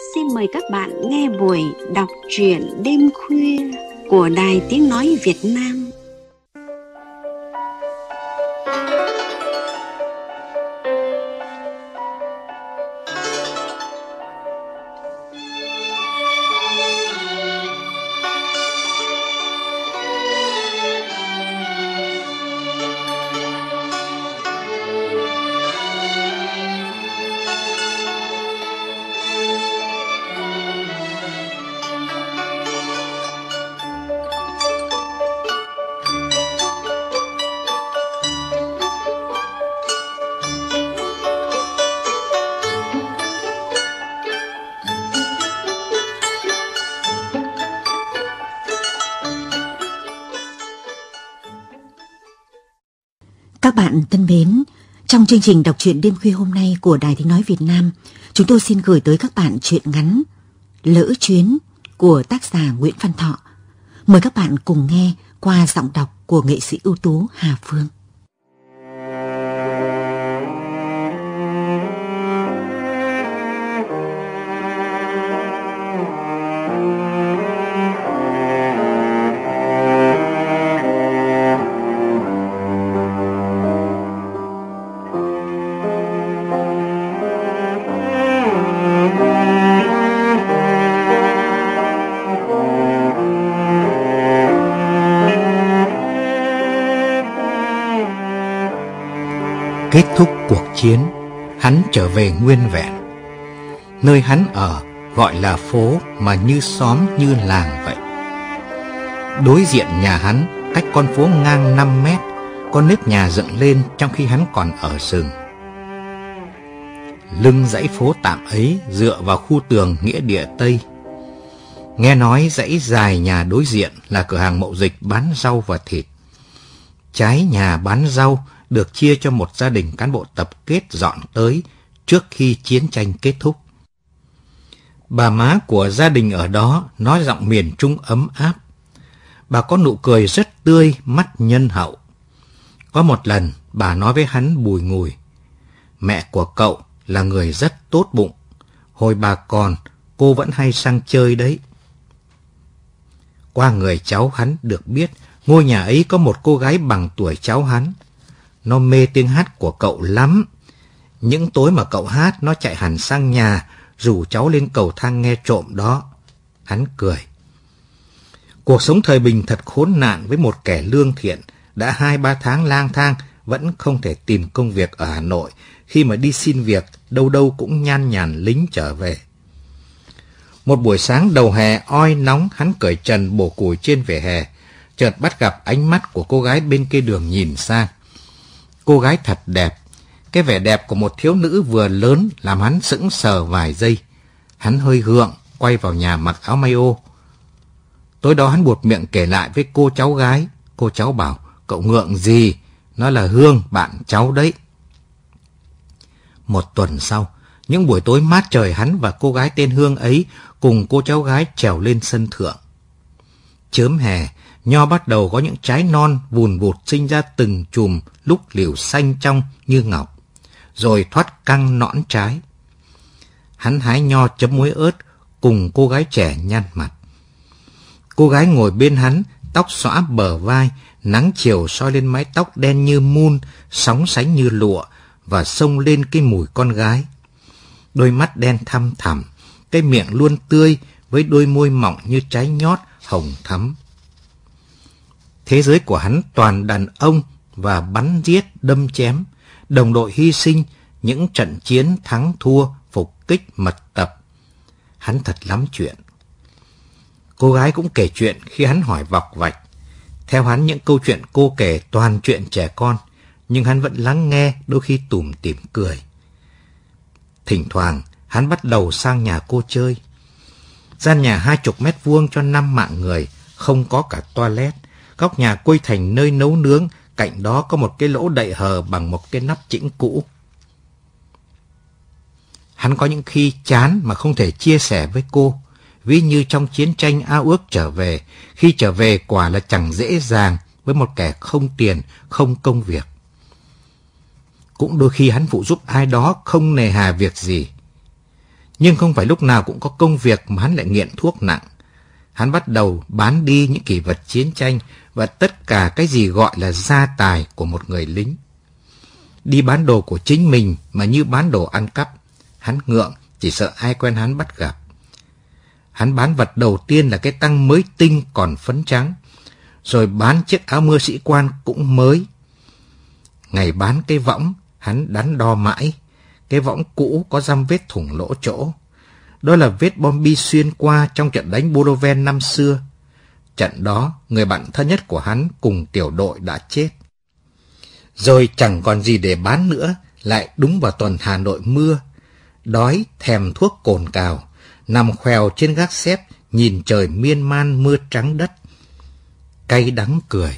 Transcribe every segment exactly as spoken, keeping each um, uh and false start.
xin mời các bạn nghe buổi đọc truyện đêm khuya của Đài Tiếng Nói Việt Nam. Các bạn thân mến, trong chương trình đọc truyện đêm khuya hôm nay của Đài Tiếng Nói Việt Nam, chúng tôi xin gửi tới các bạn truyện ngắn Lỡ Chuyến của tác giả Nguyễn Văn Thọ. Mời các bạn cùng nghe qua giọng đọc của nghệ sĩ ưu tú Hà Phương. Kết thúc cuộc chiến, hắn trở về nguyên vẹn. Nơi hắn ở gọi là phố mà như xóm như làng vậy. Đối diện nhà hắn, cách con phố ngang năm mét, có nếp nhà dựng lên trong khi hắn còn ở rừng. Lưng dãy phố tạm ấy dựa vào khu tường nghĩa địa Tây. Nghe nói dãy dài nhà đối diện là cửa hàng mậu dịch bán rau và thịt. Trái nhà bán rau được chia cho một gia đình cán bộ tập kết dọn tới trước khi chiến tranh kết thúc. Bà má của gia đình ở đó nói giọng miền Trung ấm áp. Bà có nụ cười rất tươi, mắt nhân hậu. Có một lần bà nói với hắn bùi ngùi: mẹ của cậu là người rất tốt bụng. Hồi bà còn, cô vẫn hay sang chơi đấy. Qua người cháu hắn được biết, ngôi nhà ấy có một cô gái bằng tuổi cháu hắn. Nó mê tiếng hát của cậu lắm. Những tối mà cậu hát, nó chạy hẳn sang nhà, rủ cháu lên cầu thang nghe trộm đó. Hắn cười. Cuộc sống thời bình thật khốn nạn với một kẻ lương thiện, đã hai ba tháng lang thang, vẫn không thể tìm công việc ở Hà Nội, khi mà đi xin việc, đâu đâu cũng nhan nhản lính trở về. Một buổi sáng đầu hè oi nóng, hắn cởi trần bổ củi trên vỉa hè, chợt bắt gặp ánh mắt của cô gái bên kia đường nhìn sang. Cô gái thật đẹp. Cái vẻ đẹp của một thiếu nữ vừa lớn làm hắn sững sờ vài giây. Hắn hơi gượng, quay vào nhà mặc áo may ô. Tối đó hắn buột miệng kể lại với cô cháu gái. Cô cháu bảo: cậu ngượng gì? Nó là Hương, bạn cháu đấy. Một tuần sau, những buổi tối mát trời, hắn và cô gái tên Hương ấy cùng cô cháu gái trèo lên sân thượng. Chớm hè, nho bắt đầu có những trái non vùn vụt sinh ra từng chùm, lúc liễu xanh trong như ngọc, rồi thoát căng nõn trái. Hắn hái nho chấm muối ớt cùng cô gái trẻ nhăn mặt. Cô gái ngồi bên hắn, tóc xõa bờ vai, nắng chiều soi lên mái tóc đen như mun, sóng sánh như lụa và xông lên cái mùi con gái. Đôi mắt đen thăm thẳm, cái miệng luôn tươi với đôi môi mọng như trái nhót hồng thắm. Thế giới của hắn toàn đàn ông và bắn giết đâm chém, đồng đội hy sinh, những trận chiến thắng thua, phục kích mật tập. Hắn thật lắm chuyện. Cô gái cũng kể chuyện khi hắn hỏi vọc vạch. Theo hắn, những câu chuyện cô kể toàn chuyện trẻ con, nhưng hắn vẫn lắng nghe, đôi khi tủm tỉm cười. Thỉnh thoảng hắn bắt đầu sang nhà cô chơi. Gian nhà hai chục mét vuông cho năm mạng người, không có cả toilet. Góc nhà quây thành nơi nấu nướng, cạnh đó có một cái lỗ đậy hờ bằng một cái nắp chĩnh cũ. Hắn có những khi chán mà không thể chia sẻ với cô, ví như trong chiến tranh ao ước trở về, khi trở về quả là chẳng dễ dàng với một kẻ không tiền, không công việc. Cũng đôi khi hắn phụ giúp ai đó không nề hà việc gì. Nhưng không phải lúc nào cũng có công việc mà hắn lại nghiện thuốc nặng. Hắn bắt đầu bán đi những kỷ vật chiến tranh và tất cả cái gì gọi là gia tài của một người lính. Đi bán đồ của chính mình mà như bán đồ ăn cắp. Hắn ngượng, chỉ sợ ai quen hắn bắt gặp. Hắn bán vật đầu tiên là cái tăng mới tinh còn phấn trắng, rồi bán chiếc áo mưa sĩ quan cũng mới. Ngày bán cái võng, hắn đắn đo mãi. Cái võng cũ có dăm vết thủng lỗ chỗ. Đó là vết bom bi xuyên qua trong trận đánh Boloven năm xưa. Trận đó, người bạn thân nhất của hắn cùng tiểu đội đã chết. Rồi chẳng còn gì để bán nữa, lại đúng vào tuần Hà Nội mưa. Đói, thèm thuốc cồn cào, nằm khoèo trên gác xếp, nhìn trời miên man mưa trắng đất. Cay đắng cười.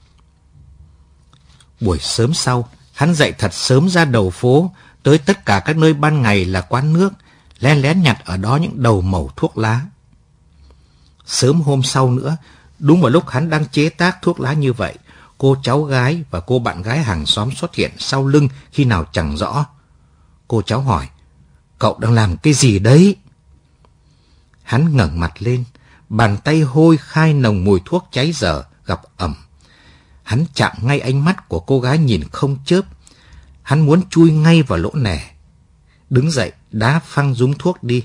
Buổi sớm sau, hắn dậy thật sớm ra đầu phố, tới tất cả các nơi ban ngày là quán nước, lén lén nhặt ở đó những đầu mẩu thuốc lá. Sớm hôm sau nữa, đúng vào lúc hắn đang chế tác thuốc lá như vậy, cô cháu gái và cô bạn gái hàng xóm xuất hiện sau lưng khi nào chẳng rõ. Cô cháu hỏi, cậu đang làm cái gì đấy? Hắn ngẩng mặt lên, bàn tay hôi khai nồng mùi thuốc cháy dở, gặp ẩm. Hắn chạm ngay ánh mắt của cô gái nhìn không chớp. Hắn muốn chui ngay vào lỗ nẻ. Đứng dậy, đá phăng rúm thuốc đi.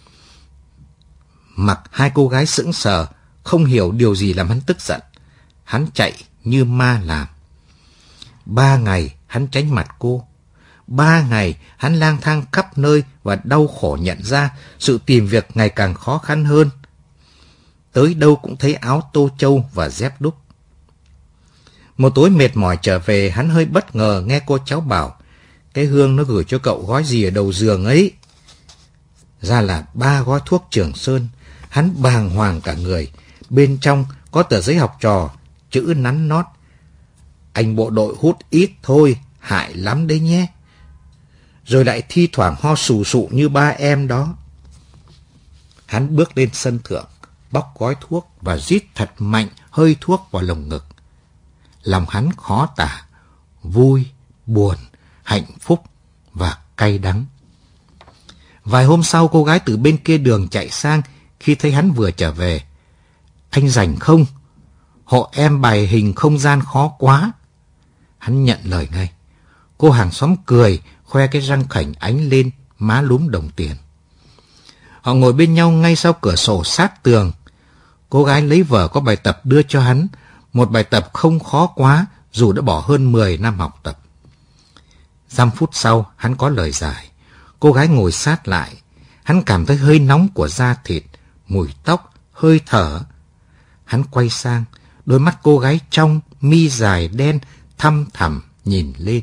Mặc hai cô gái sững sờ, không hiểu điều gì làm hắn tức giận. Hắn chạy như ma làm. Ba ngày hắn tránh mặt cô. Ba ngày hắn lang thang khắp nơi và đau khổ nhận ra sự tìm việc ngày càng khó khăn hơn. Tới đâu cũng thấy áo tô châu và dép đúc. Một tối mệt mỏi trở về, hắn hơi bất ngờ nghe cô cháu bảo cái Hương nó gửi cho cậu gói gì ở đầu giường ấy. Ra là ba gói thuốc Trường Sơn. Hắn bàng hoàng cả người. Bên trong có tờ giấy học trò, chữ nắn nót. Anh bộ đội hút ít thôi, hại lắm đấy nhé. Rồi lại thi thoảng ho sù sụ như ba em đó. Hắn bước lên sân thượng, bóc gói thuốc và rít thật mạnh hơi thuốc vào lồng ngực. Lòng hắn khó tả, vui, buồn, hạnh phúc và cay đắng. Vài hôm sau, cô gái từ bên kia đường chạy sang khi thấy hắn vừa trở về. Anh rảnh không? Hộ em bài hình không gian khó quá. Hắn nhận lời ngay. Cô hàng xóm cười, khoe cái răng khảnh ánh lên, má lúm đồng tiền. Họ ngồi bên nhau ngay sau cửa sổ sát tường. Cô gái lấy vở có bài tập đưa cho hắn, một bài tập không khó quá dù đã bỏ hơn mười năm học tập. Dăm phút sau, hắn có lời giải. Cô gái ngồi sát lại. Hắn cảm thấy hơi nóng của da thịt, mùi tóc, hơi thở. Hắn quay sang, đôi mắt cô gái trong, mi dài đen, thăm thẳm nhìn lên.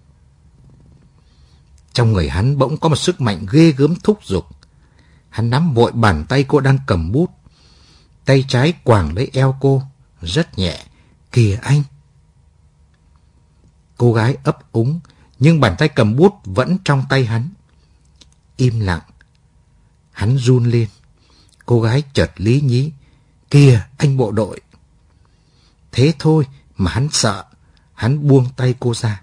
Trong người hắn bỗng có một sức mạnh ghê gớm thúc giục. Hắn nắm vội bàn tay cô đang cầm bút. Tay trái quàng lấy eo cô, rất nhẹ. Kìa anh! Cô gái ấp úng, nhưng bàn tay cầm bút vẫn trong tay hắn. Im lặng. Hắn run lên. Cô gái chợt lý nhí. Kìa anh bộ đội! Thế thôi mà hắn sợ. Hắn buông tay cô ra.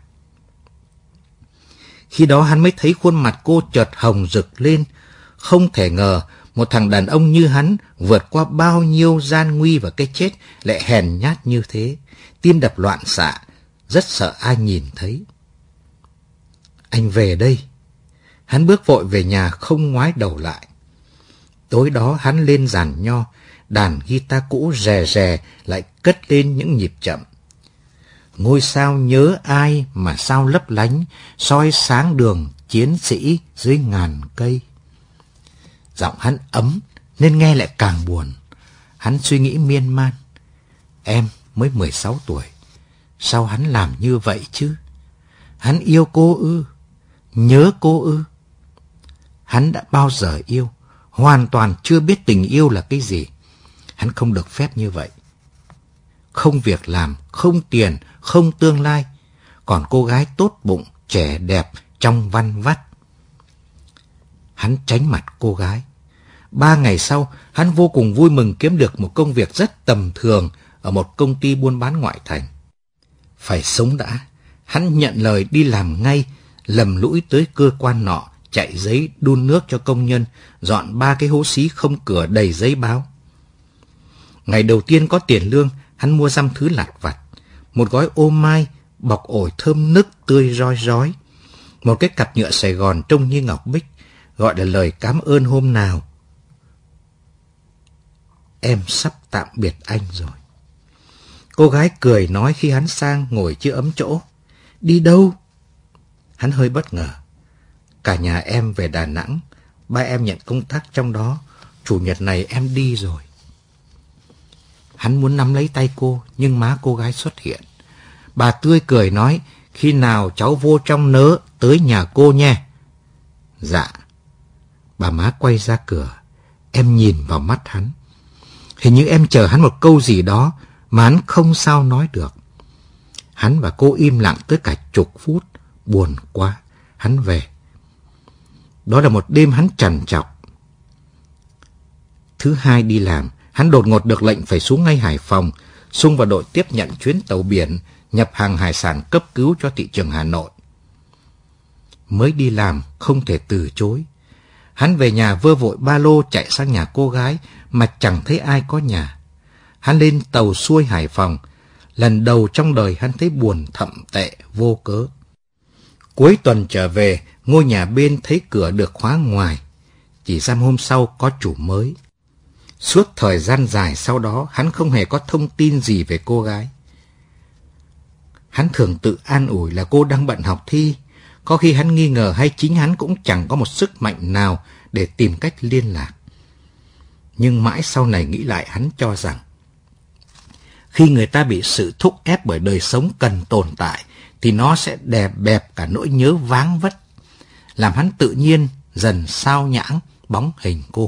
Khi đó hắn mới thấy khuôn mặt cô chợt hồng rực lên. Không thể ngờ một thằng đàn ông như hắn vượt qua bao nhiêu gian nguy và cái chết lại hèn nhát như thế. Tim đập loạn xạ, rất sợ ai nhìn thấy. Anh về đây. Hắn bước vội về nhà không ngoái đầu lại. Tối đó hắn lên giàn nho, đàn guitar cũ rè rè lại cất lên những nhịp chậm. Ngôi sao nhớ ai mà sao lấp lánh, soi sáng đường chiến sĩ dưới ngàn cây. Giọng hắn ấm nên nghe lại càng buồn. Hắn suy nghĩ miên man. Em mới mười sáu tuổi, sao hắn làm như vậy chứ? Hắn yêu cô ư? Nhớ cô ư? Hắn đã bao giờ yêu? Hoàn toàn chưa biết tình yêu là cái gì. Hắn không được phép như vậy. Không việc làm, không tiền, không tương lai. Còn cô gái tốt bụng, trẻ đẹp, trong văn vắt. Hắn tránh mặt cô gái. Ba ngày sau, hắn vô cùng vui mừng kiếm được một công việc rất tầm thường ở một công ty buôn bán ngoại thành. Phải sống đã. Hắn nhận lời đi làm ngay, lầm lũi tới cơ quan nọ, chạy giấy đun nước cho công nhân, dọn ba cái hố xí không cửa đầy giấy báo. Ngày đầu tiên có tiền lương, hắn mua dăm thứ lặt vặt. Một gói ô mai bọc ổi thơm nức tươi rói rói. Một cái cặp nhựa Sài Gòn trông như ngọc bích, gọi là lời cảm ơn hôm nào. Em sắp tạm biệt anh rồi. Cô gái cười nói khi hắn sang ngồi chưa ấm chỗ. Đi đâu? Hắn hơi bất ngờ. Cả nhà em về Đà Nẵng, ba em nhận công tác trong đó, chủ nhật này em đi rồi. Hắn muốn nắm lấy tay cô, nhưng má cô gái xuất hiện. Bà tươi cười nói, khi nào cháu vô trong nớ, tới nhà cô nha. Dạ. Bà má quay ra cửa, em nhìn vào mắt hắn. Hình như em chờ hắn một câu gì đó mà hắn không sao nói được. Hắn và cô im lặng tới cả chục phút, buồn quá, hắn về. Đó là một đêm hắn trằn trọc. Thứ hai đi làm, hắn đột ngột được lệnh phải xuống ngay Hải Phòng, xung vào đội tiếp nhận chuyến tàu biển nhập hàng hải sản cấp cứu cho thị trường Hà Nội. Mới đi làm không thể từ chối. Hắn về nhà vơ vội ba lô chạy sang nhà cô gái mà chẳng thấy ai có nhà. Hắn lên tàu xuôi Hải Phòng. Lần đầu trong đời hắn thấy buồn thậm tệ vô cớ. Cuối tuần trở về, ngôi nhà bên thấy cửa được khóa ngoài. Chỉ giam hôm sau có chủ mới. Suốt thời gian dài sau đó, hắn không hề có thông tin gì về cô gái. Hắn thường tự an ủi là cô đang bận học thi. Có khi hắn nghi ngờ hay chính hắn cũng chẳng có một sức mạnh nào để tìm cách liên lạc. Nhưng mãi sau này nghĩ lại, hắn cho rằng khi người ta bị sự thúc ép bởi đời sống cần tồn tại thì nó sẽ đè bẹp cả nỗi nhớ váng vất, làm hắn tự nhiên dần sao nhãng bóng hình cô.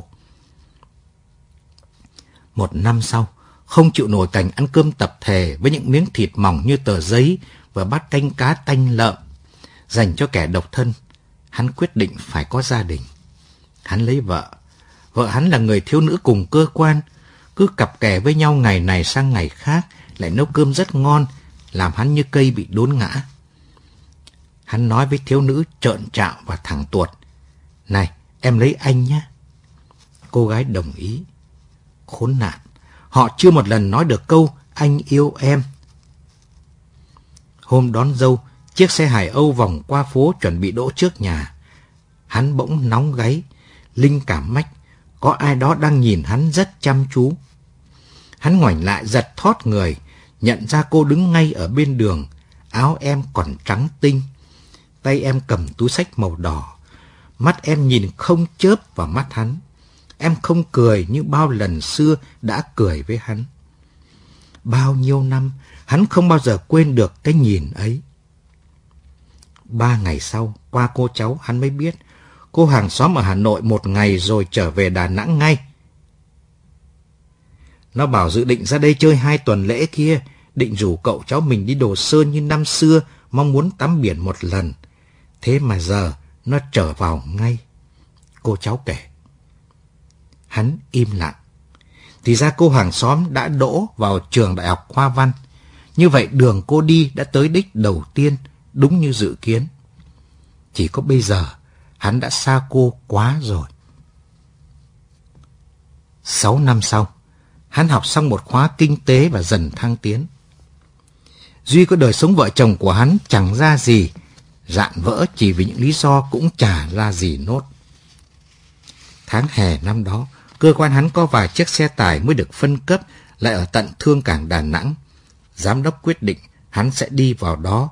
Một năm sau, không chịu nổi cảnh ăn cơm tập thể với những miếng thịt mỏng như tờ giấy và bát canh cá tanh lợm dành cho kẻ độc thân, hắn quyết định phải có gia đình. Hắn lấy vợ. Vợ hắn là người thiếu nữ cùng cơ quan, cứ cặp kè với nhau ngày này sang ngày khác, lại nấu cơm rất ngon, làm hắn như cây bị đốn ngã. Hắn nói với thiếu nữ trợn trạo và thẳng tuột, này, em lấy anh nhé. Cô gái đồng ý. Khốn nạn, họ chưa một lần nói được câu anh yêu em. Hôm đón dâu, chiếc xe Hải Âu vòng qua phố chuẩn bị đỗ trước nhà. Hắn bỗng nóng gáy, linh cảm mách, có ai đó đang nhìn hắn rất chăm chú. Hắn ngoảnh lại giật thót người, nhận ra cô đứng ngay ở bên đường, áo em còn trắng tinh, tay em cầm túi xách màu đỏ, mắt em nhìn không chớp vào mắt hắn. Em không cười như bao lần xưa đã cười với hắn. Bao nhiêu năm, hắn không bao giờ quên được cái nhìn ấy. Ba ngày sau, qua cô cháu, hắn mới biết cô hàng xóm ở Hà Nội một ngày rồi trở về Đà Nẵng ngay. Nó bảo dự định ra đây chơi hai tuần lễ kia, định rủ cậu cháu mình đi Đồ Sơn như năm xưa, mong muốn tắm biển một lần. Thế mà giờ nó trở vào ngay. Cô cháu kể. Hắn im lặng. Thì ra cô hàng xóm đã đỗ vào trường Đại học Hoa Văn. Như vậy đường cô đi đã tới đích đầu tiên, đúng như dự kiến. Chỉ có bây giờ, hắn đã xa cô quá rồi. Sáu năm sau, hắn học xong một khóa kinh tế và dần thăng tiến. Duy có đời sống vợ chồng của hắn chẳng ra gì, rạn vỡ chỉ vì những lý do cũng chả ra gì nốt. Tháng hè năm đó, cơ quan hắn có vài chiếc xe tải mới được phân cấp lại ở tận Thương Cảng Đà Nẵng. Giám đốc quyết định hắn sẽ đi vào đó.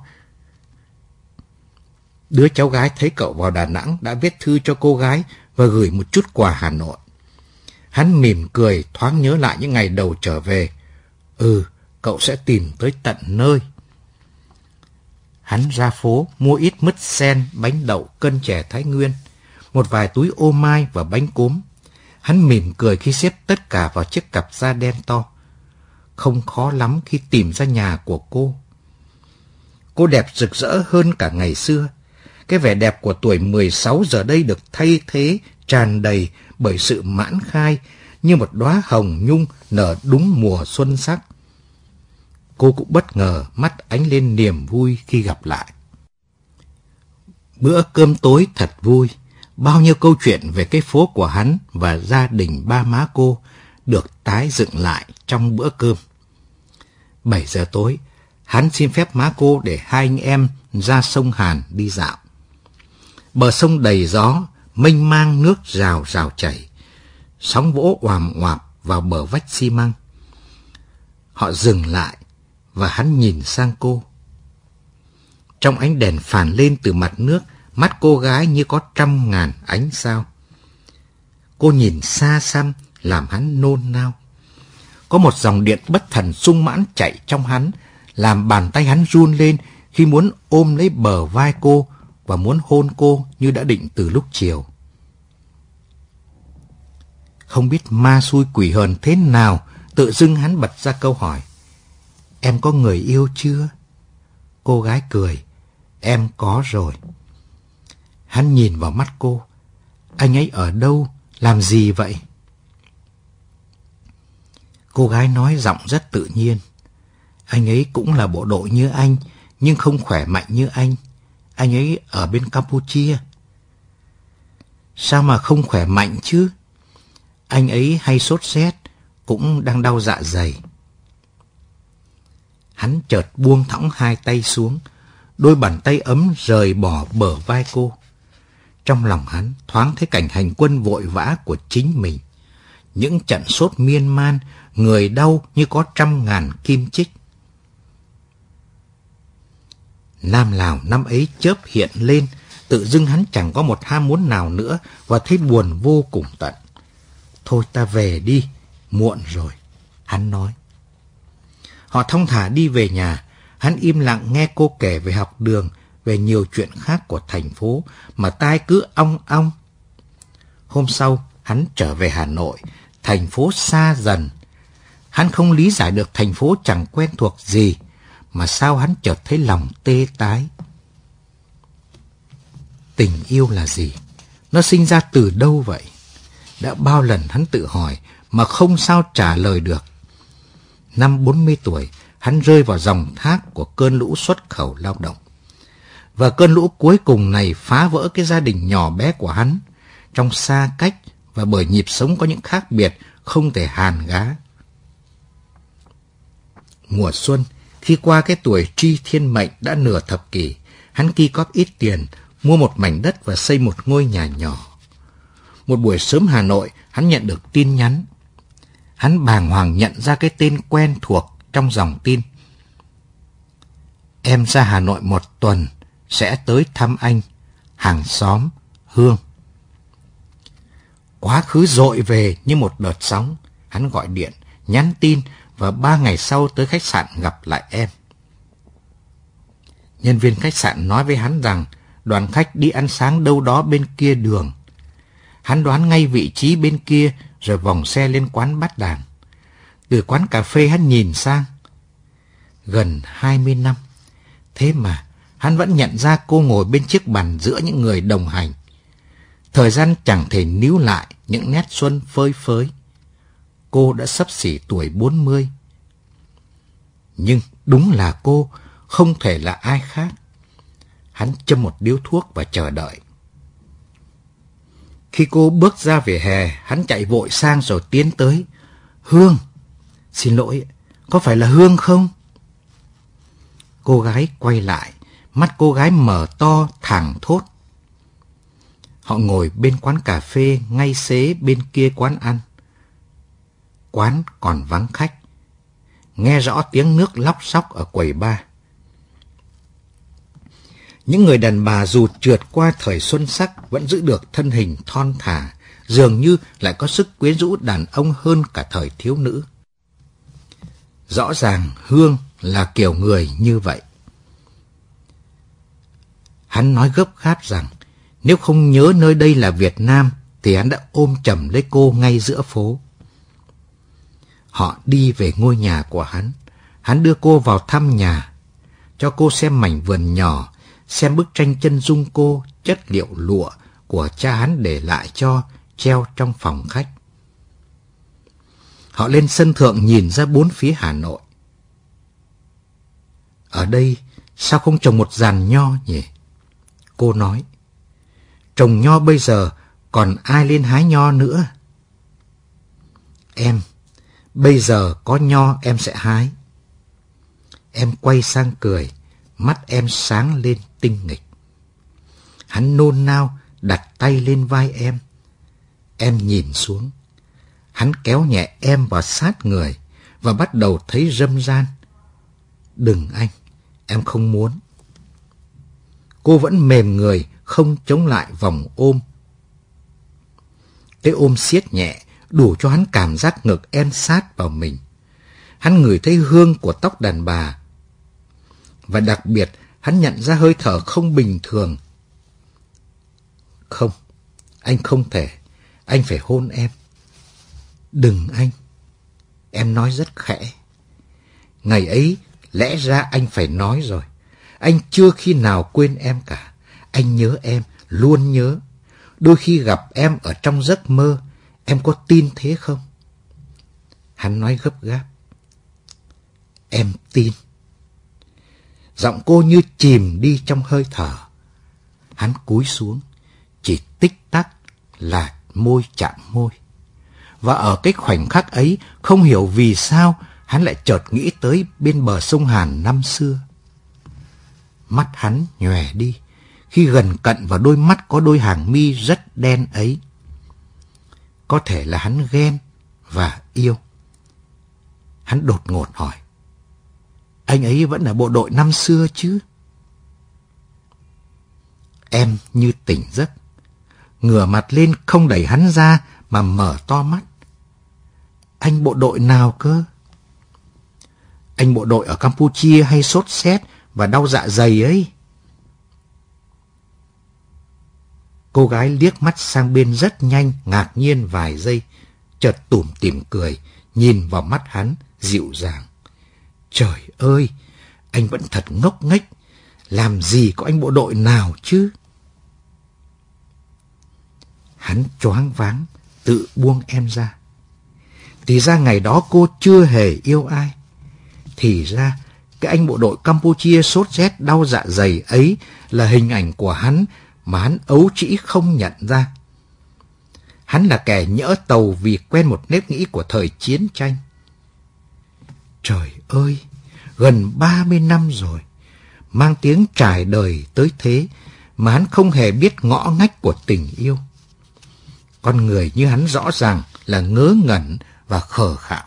Đứa cháu gái thấy cậu vào Đà Nẵng đã viết thư cho cô gái và gửi một chút quà Hà Nội. Hắn mỉm cười thoáng nhớ lại những ngày đầu trở về. Ừ, cậu sẽ tìm tới tận nơi. Hắn ra phố mua ít mứt sen, bánh đậu, cân chè Thái Nguyên, một vài túi ô mai và bánh cốm. Hắn mỉm cười khi xếp tất cả vào chiếc cặp da đen to. Không khó lắm khi tìm ra nhà của cô. Cô đẹp rực rỡ hơn cả ngày xưa. Cái vẻ đẹp của tuổi mười sáu giờ đây được thay thế tràn đầy bởi sự mãn khai như một đóa hồng nhung nở đúng mùa xuân sắc. Cô cũng bất ngờ mắt ánh lên niềm vui khi gặp lại. Bữa cơm tối thật vui. bao nhiêu câu chuyện về cái phố của hắn và gia đình ba má cô được tái dựng lại trong bữa cơm. Bảy giờ tối, hắn xin phép má cô để hai anh em ra sông Hàn đi dạo. Bờ sông đầy gió, mênh mang nước rào rào chảy, sóng vỗ oàm oạp vào bờ vách xi măng. Họ dừng lại và hắn nhìn sang cô. Trong ánh đèn phản lên từ mặt nước, mắt cô gái như có trăm ngàn ánh sao. Cô nhìn xa xăm làm hắn nôn nao. Có một dòng điện bất thần sung mãn chạy trong hắn, làm bàn tay hắn run lên khi muốn ôm lấy bờ vai cô và muốn hôn cô như đã định từ lúc chiều. Không biết ma xui quỷ hờn thế nào, tự dưng hắn bật ra câu hỏi: "Em có người yêu chưa?" Cô gái cười: "Em có rồi." Hắn nhìn vào mắt cô: "Anh ấy ở đâu? Làm gì vậy?" Cô gái nói giọng rất tự nhiên: "Anh ấy cũng là bộ đội như anh, nhưng không khỏe mạnh như anh. Anh ấy ở bên Campuchia." "Sao mà không khỏe mạnh chứ?" "Anh ấy hay sốt rét, cũng đang đau dạ dày." Hắn chợt buông thõng hai tay xuống, đôi bàn tay ấm rời bỏ bờ vai cô. Trong lòng hắn thoáng thấy cảnh hành quân vội vã của chính mình. Những trận sốt miên man, người đau như có trăm ngàn kim chích. Nam Lào năm ấy chớp hiện lên, tự dưng hắn chẳng có một ham muốn nào nữa và thấy buồn vô cùng tận. "Thôi ta về đi, muộn rồi," hắn nói. Họ thong thả đi về nhà. Hắn im lặng nghe cô kể về học đường, về nhiều chuyện khác của thành phố mà tai cứ ong ong. Hôm sau, hắn trở về Hà Nội, thành phố xa dần. Hắn không lý giải được thành phố chẳng quen thuộc gì, mà sao hắn chợt thấy lòng tê tái. Tình yêu là gì? Nó sinh ra từ đâu vậy? Đã bao lần hắn tự hỏi mà không sao trả lời được. Năm bốn mươi tuổi, hắn rơi vào dòng thác của cơn lũ xuất khẩu lao động. Và cơn lũ cuối cùng này phá vỡ cái gia đình nhỏ bé của hắn, trong xa cách và bởi nhịp sống có những khác biệt không thể hàn gá. Mùa xuân, khi qua cái tuổi tri thiên mệnh đã nửa thập kỷ, hắn ki cóp ít tiền, mua một mảnh đất và xây một ngôi nhà nhỏ. Một buổi sớm Hà Nội, hắn nhận được tin nhắn. Hắn bàng hoàng nhận ra cái tên quen thuộc trong dòng tin: "Em ra Hà Nội một tuần, sẽ tới thăm anh, hàng xóm Hương." Quá khứ dội về như một đợt sóng. Hắn gọi điện, nhắn tin và ba ngày sau tới khách sạn gặp lại em. Nhân viên khách sạn nói với hắn rằng đoàn khách đi ăn sáng đâu đó bên kia đường. Hắn đoán ngay vị trí bên kia rồi vòng xe lên quán Bát Đàn. Từ quán cà phê hắn nhìn sang. Gần hai mươi năm, thế mà hắn vẫn nhận ra cô ngồi bên chiếc bàn giữa những người đồng hành. Thời gian chẳng thể níu lại những nét xuân phơi phới. Cô đã xấp xỉ tuổi bốn mươi. Nhưng đúng là cô, không thể là ai khác. Hắn châm một điếu thuốc và chờ đợi. Khi cô bước ra vỉa hè, hắn chạy vội sang rồi tiến tới. "Hương, xin lỗi, có phải là Hương không?" Cô gái quay lại, mắt cô gái mở to thẳng thốt. Họ ngồi bên quán cà phê ngay xế bên kia quán ăn. Quán còn vắng khách, nghe rõ tiếng nước lóc xóc ở quầy bar. Những người đàn bà dù trượt qua thời xuân sắc vẫn giữ được thân hình thon thả, dường như lại có sức quyến rũ đàn ông hơn cả thời thiếu nữ. Rõ ràng Hương là kiểu người như vậy. Hắn nói gấp gáp rằng nếu không nhớ nơi đây là Việt Nam thì hắn đã ôm chầm lấy cô ngay giữa phố. Họ đi về ngôi nhà của hắn. Hắn đưa cô vào thăm nhà, cho cô xem mảnh vườn nhỏ, xem bức tranh chân dung cô chất liệu lụa của cha hắn để lại cho, treo trong phòng khách. Họ lên sân thượng nhìn ra bốn phía Hà Nội. "Ở đây sao không trồng một giàn nho nhỉ?" Cô nói. Trồng nho bây giờ còn ai lên hái nho nữa? Em, bây giờ có nho em sẽ hái. Em quay sang cười, mắt em sáng lên tinh nghịch. Hắn nôn nao đặt tay lên vai em. Em nhìn xuống. Hắn kéo nhẹ em vào sát người và bắt đầu thấy râm ran. Đừng anh, em không muốn. Cô vẫn mềm người, không chống lại vòng ôm. Cái ôm siết nhẹ đủ cho hắn cảm giác ngực em sát vào mình. Hắn ngửi thấy hương của tóc đàn bà. Và đặc biệt, hắn nhận ra hơi thở không bình thường. Không, anh không thể. Anh phải hôn em. Đừng anh. Em nói rất khẽ. Ngày ấy, lẽ ra anh phải nói rồi. Anh chưa khi nào quên em cả. Anh nhớ em, luôn nhớ. Đôi khi gặp em ở trong giấc mơ, em có tin thế không? Hắn nói gấp gáp. Em tin. Giọng cô như chìm đi trong hơi thở. Hắn cúi xuống, chỉ tích tắc là môi chạm môi. Và ở cái khoảnh khắc ấy, không hiểu vì sao, hắn lại chợt nghĩ tới bên bờ sông Hàn năm xưa. Mắt hắn nhòe đi khi gần cận vào đôi mắt có đôi hàng mi rất đen ấy. Có thể là hắn ghen và yêu. Hắn đột ngột hỏi. Anh ấy vẫn ở bộ đội năm xưa chứ? Em như tỉnh giấc. Ngửa mặt lên không đẩy hắn ra mà mở to mắt. Anh bộ đội nào cơ? Anh bộ đội ở Campuchia hay sốt sét và đau dạ dày ấy. Cô gái liếc mắt sang bên rất nhanh, ngạc nhiên vài giây, chợt tủm tỉm cười, nhìn vào mắt hắn, dịu dàng. Trời ơi, anh vẫn thật ngốc nghếch, làm gì có anh bộ đội nào chứ? Hắn choáng váng, tự buông em ra. Thì ra ngày đó cô chưa hề yêu ai. Thì ra, cái anh bộ đội Campuchia sốt rét đau dạ dày ấy là hình ảnh của hắn mà hắn ấu trĩ không nhận ra. Hắn là kẻ nhỡ tàu vì quen một nếp nghĩ của thời chiến tranh. Trời ơi, gần ba mươi năm rồi, mang tiếng trải đời tới thế mà hắn không hề biết ngõ ngách của tình yêu. Con người như hắn rõ ràng là ngớ ngẩn và khờ khạo.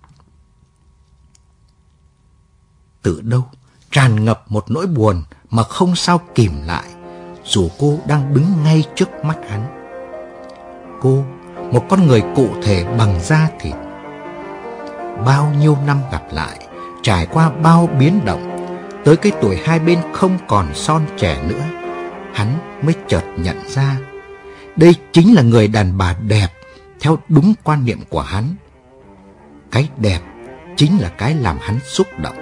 Từ đâu tràn ngập một nỗi buồn mà không sao kìm lại, dù cô đang đứng ngay trước mắt hắn. Cô, một con người cụ thể bằng da thịt. Bao nhiêu năm gặp lại, trải qua bao biến động, tới cái tuổi hai bên không còn son trẻ nữa, hắn mới chợt nhận ra đây chính là người đàn bà đẹp theo đúng quan niệm của hắn. Cái đẹp chính là cái làm hắn xúc động.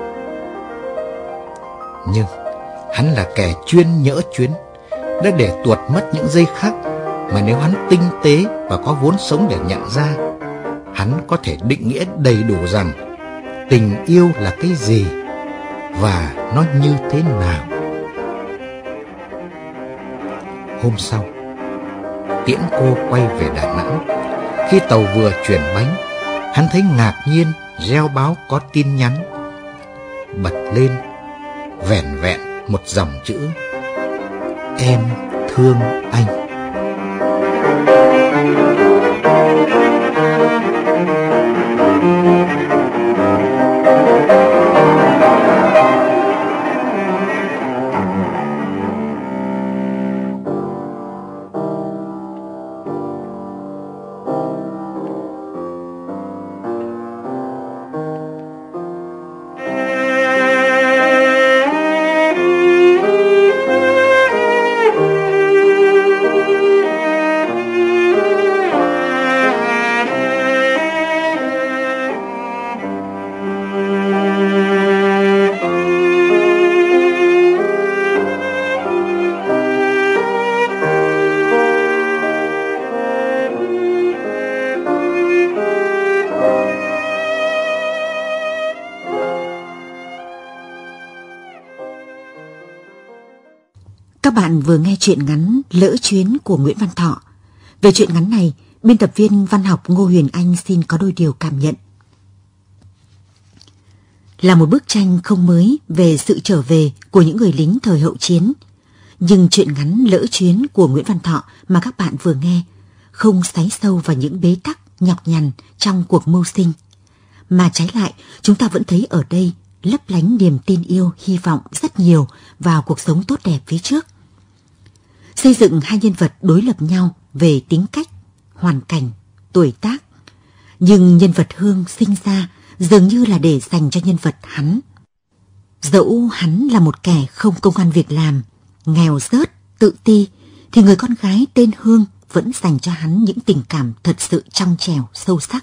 Nhưng hắn là kẻ chuyên nhỡ chuyến, đã để tuột mất những giây khắc mà nếu hắn tinh tế và có vốn sống để nhận ra, hắn có thể định nghĩa đầy đủ rằng tình yêu là cái gì và nó như thế nào. Hôm sau, tiễn cô quay về Đà Nẵng. Khi tàu vừa chuyển bánh, hắn thấy ngạc nhiên reo báo có tin nhắn. Bật lên, vẻn vẹn một dòng chữ: Em thương anh. Các bạn vừa nghe truyện ngắn Lỡ Chuyến của Nguyễn Văn Thọ. Về truyện ngắn này, biên tập viên văn học Ngô Huyền Anh xin có đôi điều cảm nhận. Là một bức tranh không mới về sự trở về của những người lính thời hậu chiến, nhưng truyện ngắn Lỡ Chuyến của Nguyễn Văn Thọ mà các bạn vừa nghe không xoáy sâu vào những bế tắc nhọc nhằn trong cuộc mưu sinh, mà trái lại chúng ta vẫn thấy ở đây lấp lánh niềm tin yêu, hy vọng rất nhiều vào cuộc sống tốt đẹp phía trước. Xây dựng hai nhân vật đối lập nhau về tính cách, hoàn cảnh, tuổi tác, nhưng nhân vật Hương sinh ra dường như là để dành cho nhân vật hắn. Dẫu hắn là một kẻ không công ăn việc làm, nghèo rớt, tự ti, thì người con gái tên Hương vẫn dành cho hắn những tình cảm thật sự trong trẻo, sâu sắc.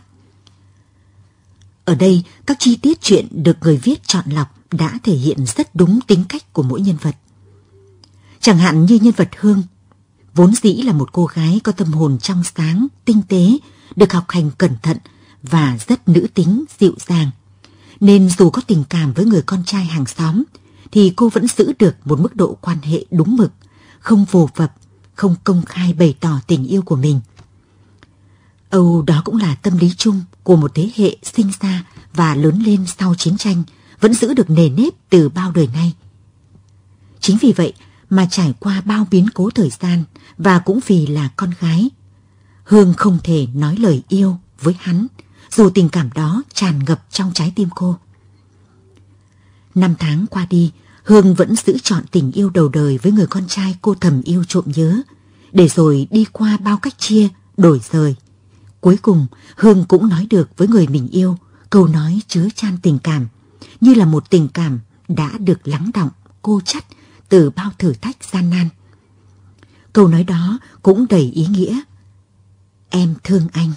Ở đây, các chi tiết truyện được người viết chọn lọc đã thể hiện rất đúng tính cách của mỗi nhân vật. Chẳng hạn như nhân vật Hương, vốn dĩ là một cô gái có tâm hồn trong sáng, tinh tế, được học hành cẩn thận và rất nữ tính, dịu dàng. Nên dù có tình cảm với người con trai hàng xóm, thì cô vẫn giữ được một mức độ quan hệ đúng mực, không vồ vập, không công khai bày tỏ tình yêu của mình. Âu đó cũng là tâm lý chung của một thế hệ sinh ra và lớn lên sau chiến tranh, vẫn giữ được nề nếp từ bao đời nay. Chính vì vậy mà trải qua bao biến cố thời gian, và cũng vì là con gái, Hương không thể nói lời yêu với hắn, dù tình cảm đó tràn ngập trong trái tim cô. Năm tháng qua đi, Hương vẫn giữ trọn tình yêu đầu đời với người con trai cô thầm yêu trộm nhớ, để rồi đi qua bao cách chia, đổi rời. Cuối cùng, Hương cũng nói được với người mình yêu câu nói chứa chan tình cảm, như là một tình cảm đã được lắng đọng, cô chắt từ bao thử thách gian nan. Câu nói đó cũng đầy ý nghĩa. Em thương anh.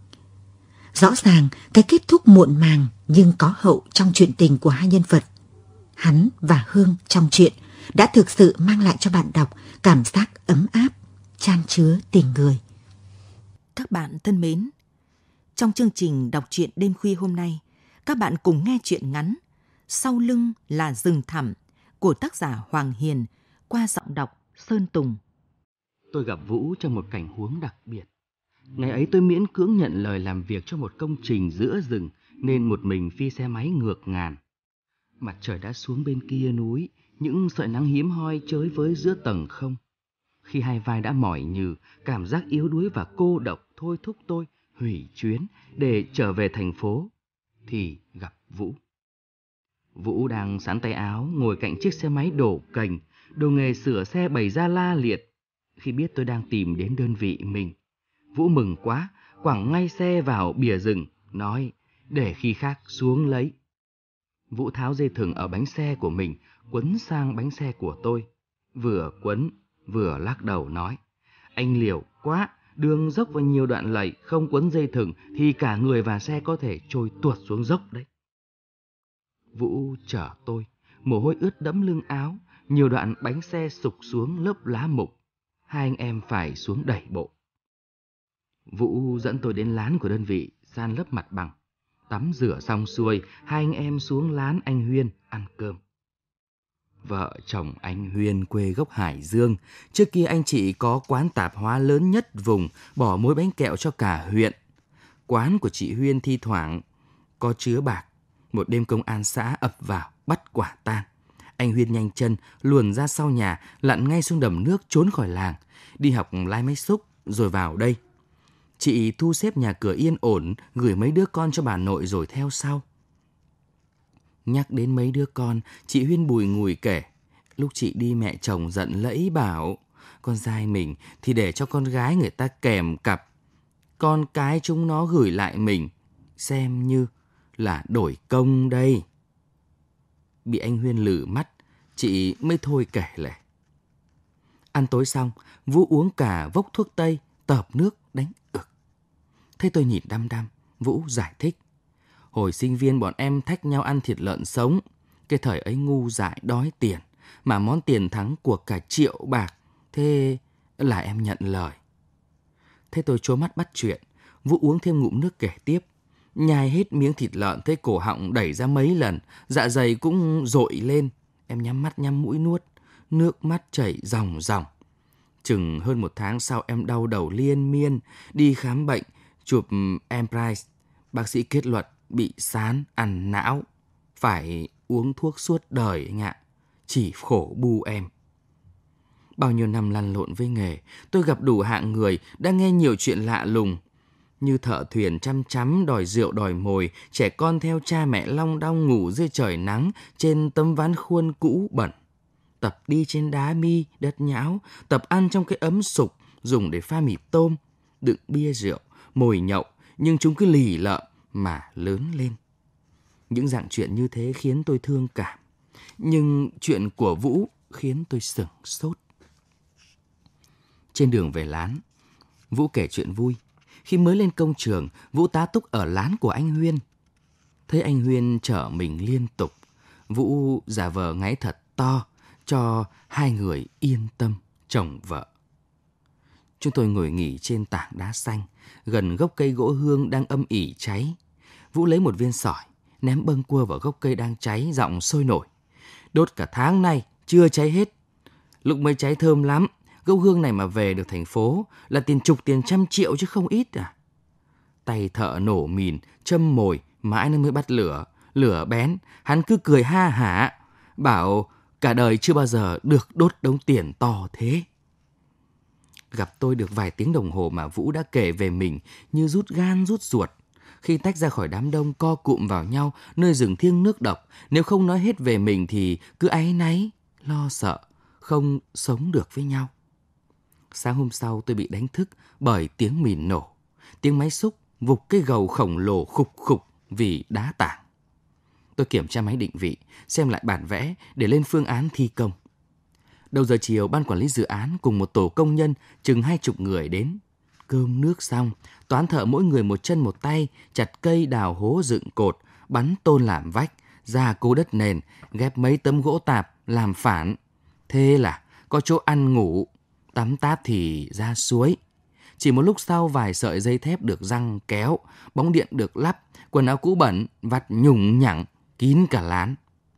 Rõ ràng cái kết thúc muộn màng nhưng có hậu trong chuyện tình của hai nhân vật, hắn và Hương trong chuyện, đã thực sự mang lại cho bạn đọc cảm giác ấm áp, chan chứa tình người. Các bạn thân mến, trong chương trình đọc truyện đêm khuya hôm nay, các bạn cùng nghe truyện ngắn Sau lưng là rừng thẳm của tác giả Hoàng Hiền qua giọng đọc Sơn Tùng. Tôi gặp Vũ trong một cảnh huống đặc biệt. Ngày ấy tôi miễn cưỡng nhận lời làm việc cho một công trình giữa rừng, nên một mình phi xe máy ngược ngàn. Mặt trời đã xuống bên kia núi, những sợi nắng hiếm hoi chới với giữa tầng không. Khi hai vai đã mỏi nhừ, cảm giác yếu đuối và cô độc thôi thúc tôi hủy chuyến để trở về thành phố, thì gặp Vũ. Vũ đang sắn tay áo, ngồi cạnh chiếc xe máy đổ cành, đồ nghề sửa xe bày ra la liệt. Khi biết tôi đang tìm đến đơn vị mình, Vũ mừng quá, quẳng ngay xe vào bìa rừng, nói để khi khác xuống lấy. Vũ tháo dây thừng ở bánh xe của mình, quấn sang bánh xe của tôi. Vừa quấn, vừa lắc đầu nói, anh liều quá, đường dốc và nhiều đoạn lầy, không quấn dây thừng thì cả người và xe có thể trôi tuột xuống dốc đấy. Vũ chở tôi, mồ hôi ướt đẫm lưng áo, nhiều đoạn bánh xe sụp xuống lớp lá mục. Hai anh em phải xuống đẩy bộ. Vũ dẫn tôi đến lán của đơn vị, san lấp mặt bằng. Tắm rửa xong xuôi, hai anh em xuống lán anh Huyên ăn cơm. Vợ chồng anh Huyên quê gốc Hải Dương. Trước kia anh chị có quán tạp hóa lớn nhất vùng, bỏ muối bánh kẹo cho cả huyện. Quán của chị Huyên thi thoảng có chứa bạc. Một đêm công an xã ập vào, bắt quả tang. Anh Huyên nhanh chân, luồn ra sau nhà, lặn ngay xuống đầm nước trốn khỏi làng. Đi học lái máy xúc, rồi vào đây. Chị thu xếp nhà cửa yên ổn, gửi mấy đứa con cho bà nội rồi theo sau. Nhắc đến mấy đứa con, chị Huyên bùi ngùi kể. Lúc chị đi mẹ chồng giận lẫy bảo, con trai mình thì để cho con gái người ta kèm cặp. Con cái chúng nó gửi lại mình, xem như là đổi công đây. Bị anh Huyên lử mắt, chị mới thôi kể lể. Ăn tối xong, Vũ uống cả vốc thuốc tây, tợp nước đánh ực. Thấy tôi nhìn đăm đăm, Vũ giải thích. Hồi sinh viên bọn em thách nhau ăn thịt lợn sống. Cái thời ấy ngu dại đói tiền, mà món tiền thắng của cả triệu bạc. Thế là em nhận lời. Thế tôi trố mắt bắt chuyện. Vũ uống thêm ngụm nước kể tiếp. Nhai hết miếng thịt lợn, thấy cổ họng đẩy ra mấy lần, dạ dày cũng dội lên. Em nhắm mắt nhắm mũi nuốt. nước mắt chảy ròng ròng. Chừng hơn một tháng sau em đau đầu liên miên, đi khám bệnh, chụp em rờ i ét. Bác sĩ kết luận bị sán ăn não, phải uống thuốc suốt đời anh ạ. Chỉ khổ bu em. Bao nhiêu năm lăn lộn với nghề, tôi gặp đủ hạng người, đã nghe nhiều chuyện lạ lùng. Như thợ thuyền chăm chắm đòi rượu đòi mồi, trẻ con theo cha mẹ long đong ngủ dưới trời nắng trên tấm ván khuôn cũ bẩn. Tập đi trên đá mi, đất nhão, tập ăn trong cái ấm sục dùng để pha mì tôm, đựng bia rượu, mồi nhậu, nhưng chúng cứ lì lợm mà lớn lên. Những dạng chuyện như thế khiến tôi thương cảm, nhưng chuyện của Vũ khiến tôi sửng sốt. Trên đường về lán, Vũ kể chuyện vui. Khi mới lên công trường, Vũ tá túc ở lán của anh Huyên. Thấy anh Huyên chở mình liên tục, Vũ giả vờ ngáy thật to cho hai người yên tâm chồng vợ. Chúng tôi ngồi nghỉ trên tảng đá xanh, gần gốc cây gỗ hương đang âm ỉ cháy. Vũ lấy một viên sỏi, ném bâng quơ vào gốc cây đang cháy, giọng sôi nổi. Đốt cả tháng nay, chưa cháy hết. Lúc mới cháy thơm lắm, gốc hương này mà về được thành phố là tiền chục tiền trăm triệu chứ không ít à. Tay thợ nổ mìn, châm mồi, mãi nó mới bắt lửa. Lửa bén, hắn cứ cười ha hả, bảo cả đời chưa bao giờ được đốt đống tiền to thế. Gặp tôi được vài tiếng đồng hồ mà Vũ đã kể về mình như rút gan rút ruột. Khi tách ra khỏi đám đông co cụm vào nhau nơi rừng thiêng nước độc, nếu không nói hết về mình thì cứ áy náy, lo sợ, không sống được với nhau. Sáng hôm sau tôi bị đánh thức bởi tiếng mìn nổ, tiếng máy xúc vục cái gầu khổng lồ khục khục vì đá tảng. Tôi kiểm tra máy định vị, xem lại bản vẽ để lên phương án thi công. Đầu giờ chiều, ban quản lý dự án cùng một tổ công nhân chừng hai chục người đến. Cơm nước xong, toán thợ mỗi người một chân một tay, chặt cây đào hố dựng cột, bắn tôn làm vách, gia cố đất nền, ghép mấy tấm gỗ tạp làm phản. Thế là có chỗ ăn ngủ, tắm táp thì ra suối. Chỉ một lúc sau, vài sợi dây thép được giăng kéo, bóng điện được lắp, quần áo cũ bẩn vắt nhùng nhẳng kín cả lán.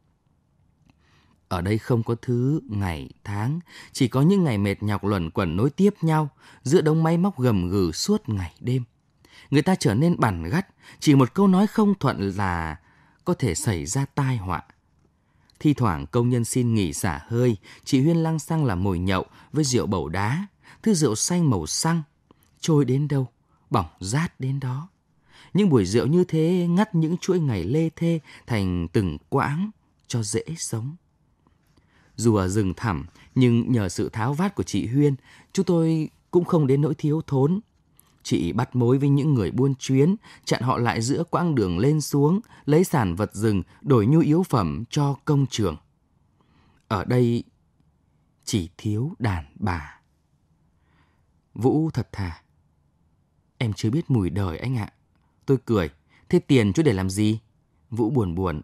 Ở đây không có thứ ngày tháng, chỉ có những ngày mệt nhọc luẩn quẩn nối tiếp nhau giữa đống máy móc gầm gừ suốt ngày đêm. Người ta trở nên bằn gắt, chỉ một câu nói không thuận là có thể xảy ra tai họa. Thi thoảng công nhân xin nghỉ xả hơi, chị Huyên lăng xăng làm mồi nhậu với rượu bầu đá, thứ rượu xanh màu xăng, trôi đến đâu, bỏng rát đến đó. Những buổi rượu như thế ngắt những chuỗi ngày lê thê thành từng quãng cho dễ sống. Dù ở rừng thẳm, nhưng nhờ sự tháo vát của chị Huyên, chúng tôi cũng không đến nỗi thiếu thốn. Chị bắt mối với những người buôn chuyến, chặn họ lại giữa quãng đường lên xuống, lấy sản vật rừng đổi nhu yếu phẩm cho công trường. Ở đây chỉ thiếu đàn bà. Vũ thật thà: Em chưa biết mùi đời anh ạ. Tôi cười: Thế tiền chú để làm gì? Vũ buồn buồn: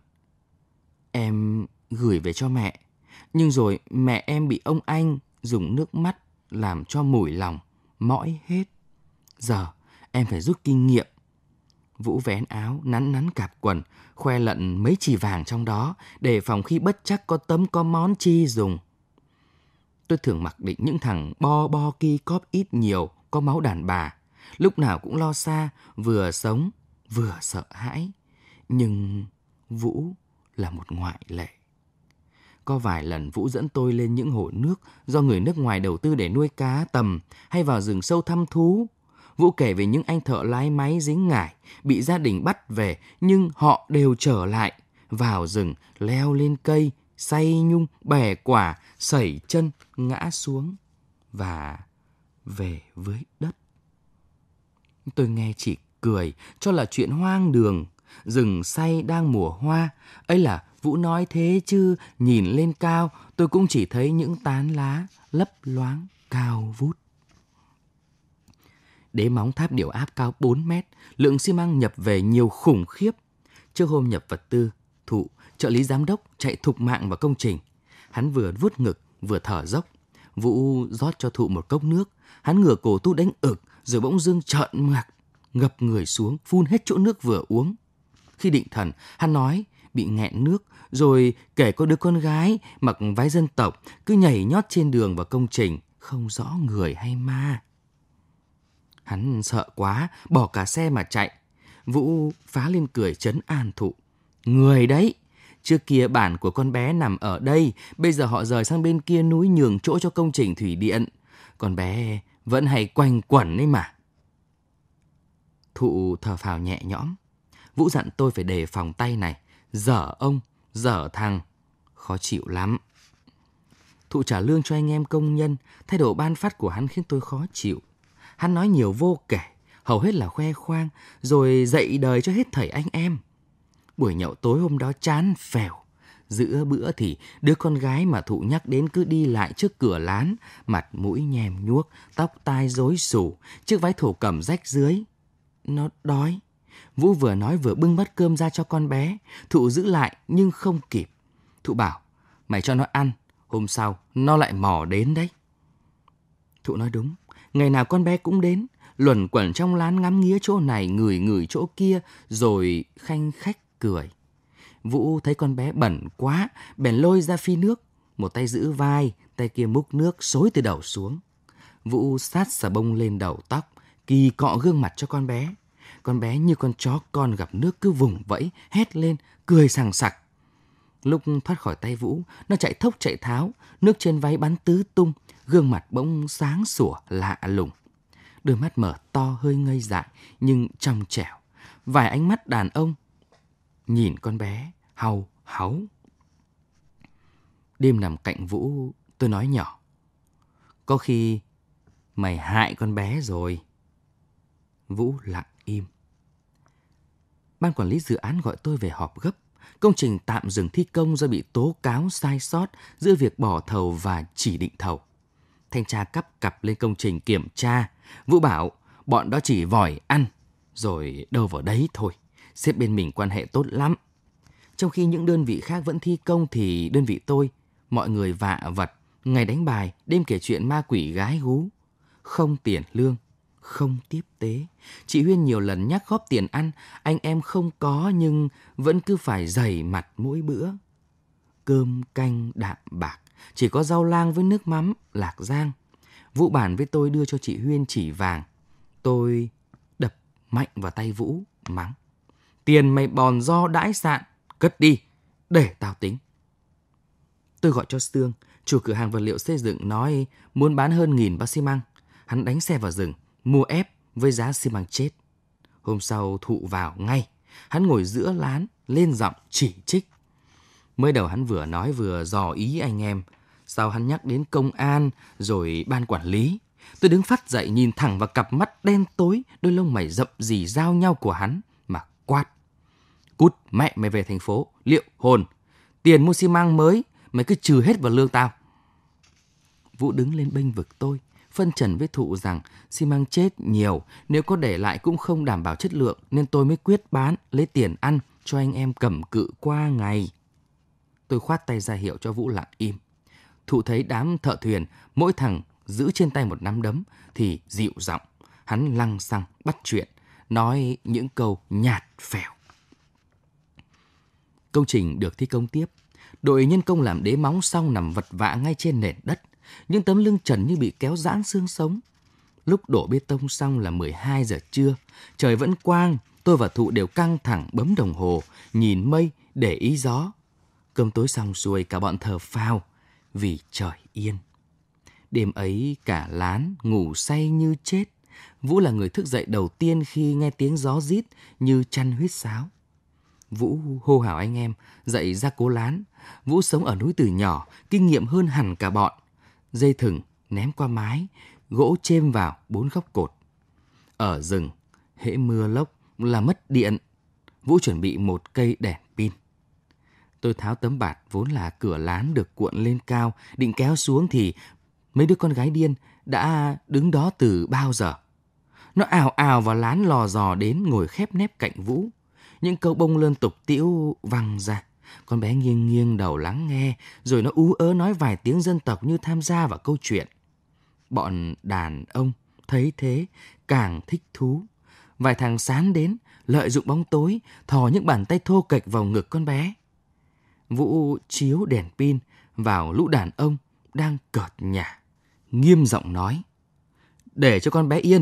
Em gửi về cho mẹ. Nhưng rồi mẹ em bị ông anh dùng nước mắt làm cho mủi lòng, mỏi hết. Giờ em phải rút kinh nghiệm. Vũ vén áo, nắn nắn cạp quần, khoe lận mấy chỉ vàng trong đó, để phòng khi bất chắc có tấm có món chi dùng. Tôi thường mặc định những thằng bo bo ki cóp ít nhiều, có máu đàn bà, lúc nào cũng lo xa, vừa sống vừa sợ hãi. Nhưng Vũ là một ngoại lệ. Có vài lần Vũ dẫn tôi lên những hồ nước do người nước ngoài đầu tư để nuôi cá tầm, hay vào rừng sâu thăm thú. Vũ kể về những anh thợ lái máy dính ngải, bị gia đình bắt về, nhưng họ đều trở lại, vào rừng, leo lên cây, xay nhung, bẻ quả, sẩy chân, ngã xuống, và về với đất. Tôi nghe chỉ cười, cho là chuyện hoang đường. Rừng say đang mùa hoa, ấy là Vũ nói thế chứ nhìn lên cao tôi cũng chỉ thấy những tán lá lấp loáng cao vút. Đế móng tháp điểu áp cao bốn mét, lượng xi măng nhập về nhiều khủng khiếp. Trước hôm nhập vật tư, Thụ, trợ lý giám đốc, chạy thục mạng vào công trình. Hắn vừa vuốt ngực vừa thở dốc. Vũ rót cho Thụ một cốc nước. Hắn ngửa cổ tu đánh ực, rồi bỗng dưng trợn ngạc, ngập người xuống, phun hết chỗ nước vừa uống. Khi định thần, hắn nói bị nghẹn nước, rồi kể có đứa con gái mặc váy dân tộc cứ nhảy nhót trên đường vào công trình, không rõ người hay ma. Hắn sợ quá, bỏ cả xe mà chạy. Vũ phá lên cười trấn an Thụ. Người đấy, trước kia bản của con bé nằm ở đây, bây giờ họ rời sang bên kia núi nhường chỗ cho công trình thủy điện. Con bé vẫn hay quanh quẩn ấy mà. Thụ thở phào nhẹ nhõm. Vũ dặn tôi phải đề phòng tay này, dở ông, dở thằng, khó chịu lắm. Thụ trả lương cho anh em công nhân, thái độ ban phát của hắn khiến tôi khó chịu. Hắn nói nhiều vô kể, hầu hết là khoe khoang, rồi dạy đời cho hết thảy anh em. Buổi nhậu tối hôm đó chán phèo. Giữa bữa thì đứa con gái mà Thụ nhắc đến cứ đi lại trước cửa lán, mặt mũi nhèm nhuốc, tóc tai rối xù, chiếc váy thổ cẩm rách dưới. Nó đói. Vũ vừa nói vừa bưng bát cơm ra cho con bé. Thụ giữ lại nhưng không kịp. Thụ bảo, mày cho nó ăn, hôm sau nó lại mò đến đấy. Thụ nói đúng, ngày nào con bé cũng đến, luẩn quẩn trong lán ngắm nghía chỗ này, ngửi ngửi chỗ kia, rồi khanh khách cười. Vũ thấy con bé bẩn quá, bèn lôi ra phi nước, một tay giữ vai, tay kia múc nước xối từ đầu xuống. Vũ sát xà bông lên đầu tóc, kỳ cọ gương mặt cho con bé. Con bé như con chó con gặp nước cứ vùng vẫy, hét lên, cười sằng sặc. Lúc thoát khỏi tay Vũ, nó chạy thốc chạy tháo, nước trên váy bắn tứ tung, gương mặt bỗng sáng sủa lạ lùng. Đôi mắt mở to hơi ngây dại nhưng trong trẻo. Vài ánh mắt đàn ông nhìn con bé hau háu. Đêm nằm cạnh Vũ, tôi nói nhỏ, có khi mày hại con bé rồi. Vũ lặng im. Ban quản lý dự án gọi tôi về họp gấp. Công trình tạm dừng thi công do bị tố cáo sai sót giữa việc bỏ thầu và chỉ định thầu. Thanh tra cắp cặp lên công trình kiểm tra. Vũ bảo bọn đó chỉ vòi ăn, rồi đâu vào đấy thôi. Sếp bên mình quan hệ tốt lắm. Trong khi những đơn vị khác vẫn thi công thì đơn vị tôi, mọi người vạ vật, ngày đánh bài, đêm kể chuyện ma quỷ gái gú. Không tiền lương, không tiếp tế. Chị Huyên nhiều lần nhắc góp tiền ăn, anh em không có nhưng vẫn cứ phải dày mặt mỗi bữa. Cơm canh đạm bạc, chỉ có rau lang với nước mắm, lạc rang. Vũ bản với tôi đưa cho chị Huyên chỉ vàng. Tôi đập mạnh vào tay Vũ, mắng. Tiền mày bòn do đãi sạn, cất đi, để tao tính. Tôi gọi cho Sương, chủ cửa hàng vật liệu xây dựng nói muốn bán hơn nghìn bao xi măng. Hắn đánh xe vào rừng, mua ép với giá xi măng chết. Hôm sau Thụ vào ngay, hắn ngồi giữa lán, lên giọng chỉ trích. Mới đầu hắn vừa nói vừa dò ý anh em, sau hắn nhắc đến công an, rồi ban quản lý. Tôi đứng phắt dậy nhìn thẳng vào cặp mắt đen tối, đôi lông mày rậm rì giao nhau của hắn mà quát. Cút mẹ mày về thành phố, liệu hồn. Tiền mua xi măng mới, mày cứ trừ hết vào lương tao. Vũ đứng lên bênh vực tôi, phân trần với Thụ rằng xi măng chết nhiều, nếu có để lại cũng không đảm bảo chất lượng, nên tôi mới quyết bán, lấy tiền ăn cho anh em cầm cự qua ngày. Tôi khoát tay ra hiệu cho Vũ lặng im. Thụ thấy đám thợ thuyền, mỗi thằng giữ trên tay một nắm đấm, thì dịu giọng. Hắn lăng xăng bắt chuyện, nói những câu nhạt phèo. Công trình được thi công tiếp. Đội nhân công làm đế móng xong nằm vật vã ngay trên nền đất. Những tấm lưng trần như bị kéo giãn xương sống. Lúc đổ bê tông xong là mười hai giờ trưa. Trời vẫn quang, tôi và Thụ đều căng thẳng bấm đồng hồ, nhìn mây để ý gió. Cơm tối xong xuôi cả bọn thở phào vì trời yên. Đêm ấy cả lán ngủ say như chết. Vũ là người thức dậy đầu tiên khi nghe tiếng gió rít như chăn huýt sáo. Vũ hô hào anh em dậy ra cố lán. Vũ sống ở núi từ nhỏ, kinh nghiệm hơn hẳn cả bọn. Dây thừng ném qua mái, gỗ chêm vào bốn góc cột. Ở rừng, hễ mưa lốc là mất điện. Vũ chuẩn bị một cây đèn pin. Tôi tháo tấm bạt vốn là cửa lán được cuộn lên cao, định kéo xuống thì mấy đứa con gái điên đã đứng đó từ bao giờ. Nó ào ào vào lán lò dò đến ngồi khép nép cạnh Vũ. Những câu bông lơn tục tĩu văng ra. Con bé nghiêng nghiêng đầu lắng nghe, rồi nó ú ớ nói vài tiếng dân tộc như tham gia vào câu chuyện. Bọn đàn ông thấy thế càng thích thú. Vài thằng sán đến, lợi dụng bóng tối, thò những bàn tay thô kệch vào ngực con bé. Vũ chiếu đèn pin vào lũ đàn ông đang cợt nhả, nghiêm giọng nói: "Để cho con bé yên."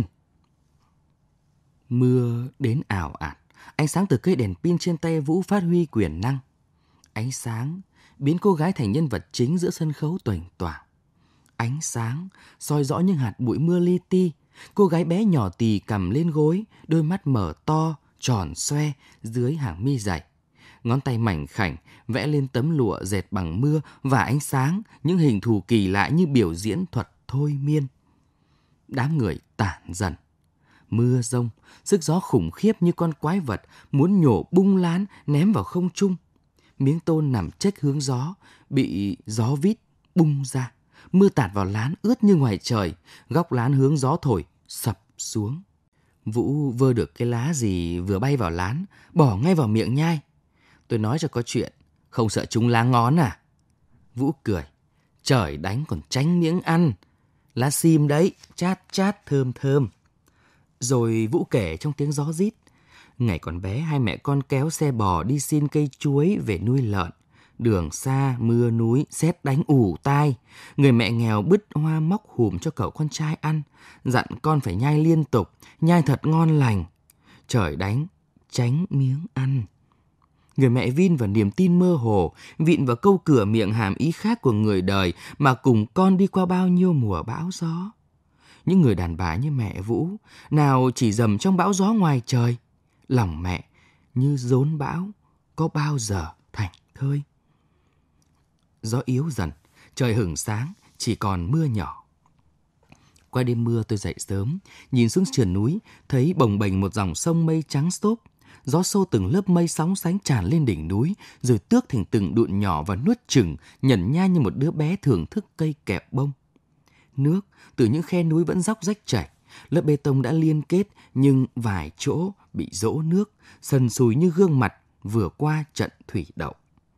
Mưa đến ào ạt, ánh sáng từ cây đèn pin trên tay Vũ phát huy quyền năng. Ánh sáng biến cô gái thành nhân vật chính giữa sân khấu toành toảng. Ánh sáng soi rõ những hạt bụi mưa li ti. Cô gái bé nhỏ tì cằm lên gối, đôi mắt mở to, tròn xoe dưới hàng mi dày. Ngón tay mảnh khảnh vẽ lên tấm lụa dệt bằng mưa và ánh sáng những hình thù kỳ lạ như biểu diễn thuật thôi miên. Đám người tản dần. Mưa rông, sức gió khủng khiếp như con quái vật muốn nhổ bung lán ném vào không trung. Miếng tôn nằm chếch hướng gió, bị gió vít bung ra. Mưa tạt vào lán ướt như ngoài trời, góc lán hướng gió thổi sập xuống. Vũ vơ được cái lá gì vừa bay vào lán, bỏ ngay vào miệng nhai. Tôi nói cho có chuyện, không sợ chúng lá ngón à? Vũ cười: "Trời đánh còn tránh miếng ăn. Lá sim đấy, chát chát thơm thơm." Rồi Vũ kể trong tiếng gió rít: Ngày còn bé, hai mẹ con kéo xe bò đi xin cây chuối về nuôi lợn. Đường xa, mưa núi, sét đánh ù tai. Người mẹ nghèo bứt hoa móc hùm cho cậu con trai ăn, dặn con phải nhai liên tục, nhai thật ngon lành. Trời đánh, tránh miếng ăn. Người mẹ vin vào niềm tin mơ hồ, vịn vào câu cửa miệng hàm ý khác của người đời mà cùng con đi qua bao nhiêu mùa bão gió. Những người đàn bà như mẹ Vũ, nào chỉ dầm trong bão gió ngoài trời. Lòng mẹ như rốn bão, có bao giờ thành thơi. Gió yếu dần, trời hửng sáng, chỉ còn mưa nhỏ. Qua đêm mưa tôi dậy sớm, nhìn xuống sườn núi, thấy bồng bềnh một dòng sông mây trắng xốp. Gió xô từng lớp mây sóng sánh tràn lên đỉnh núi, rồi tước thành từng đụn nhỏ và nuốt chửng, nhẩn nha như một đứa bé thưởng thức cây kẹo bông. Nước từ những khe núi vẫn róc rách chảy, lớp bê tông đã liên kết nhưng vài chỗ bị dỗ nước, sần sùi như gương mặt vừa qua trận thủy đậu.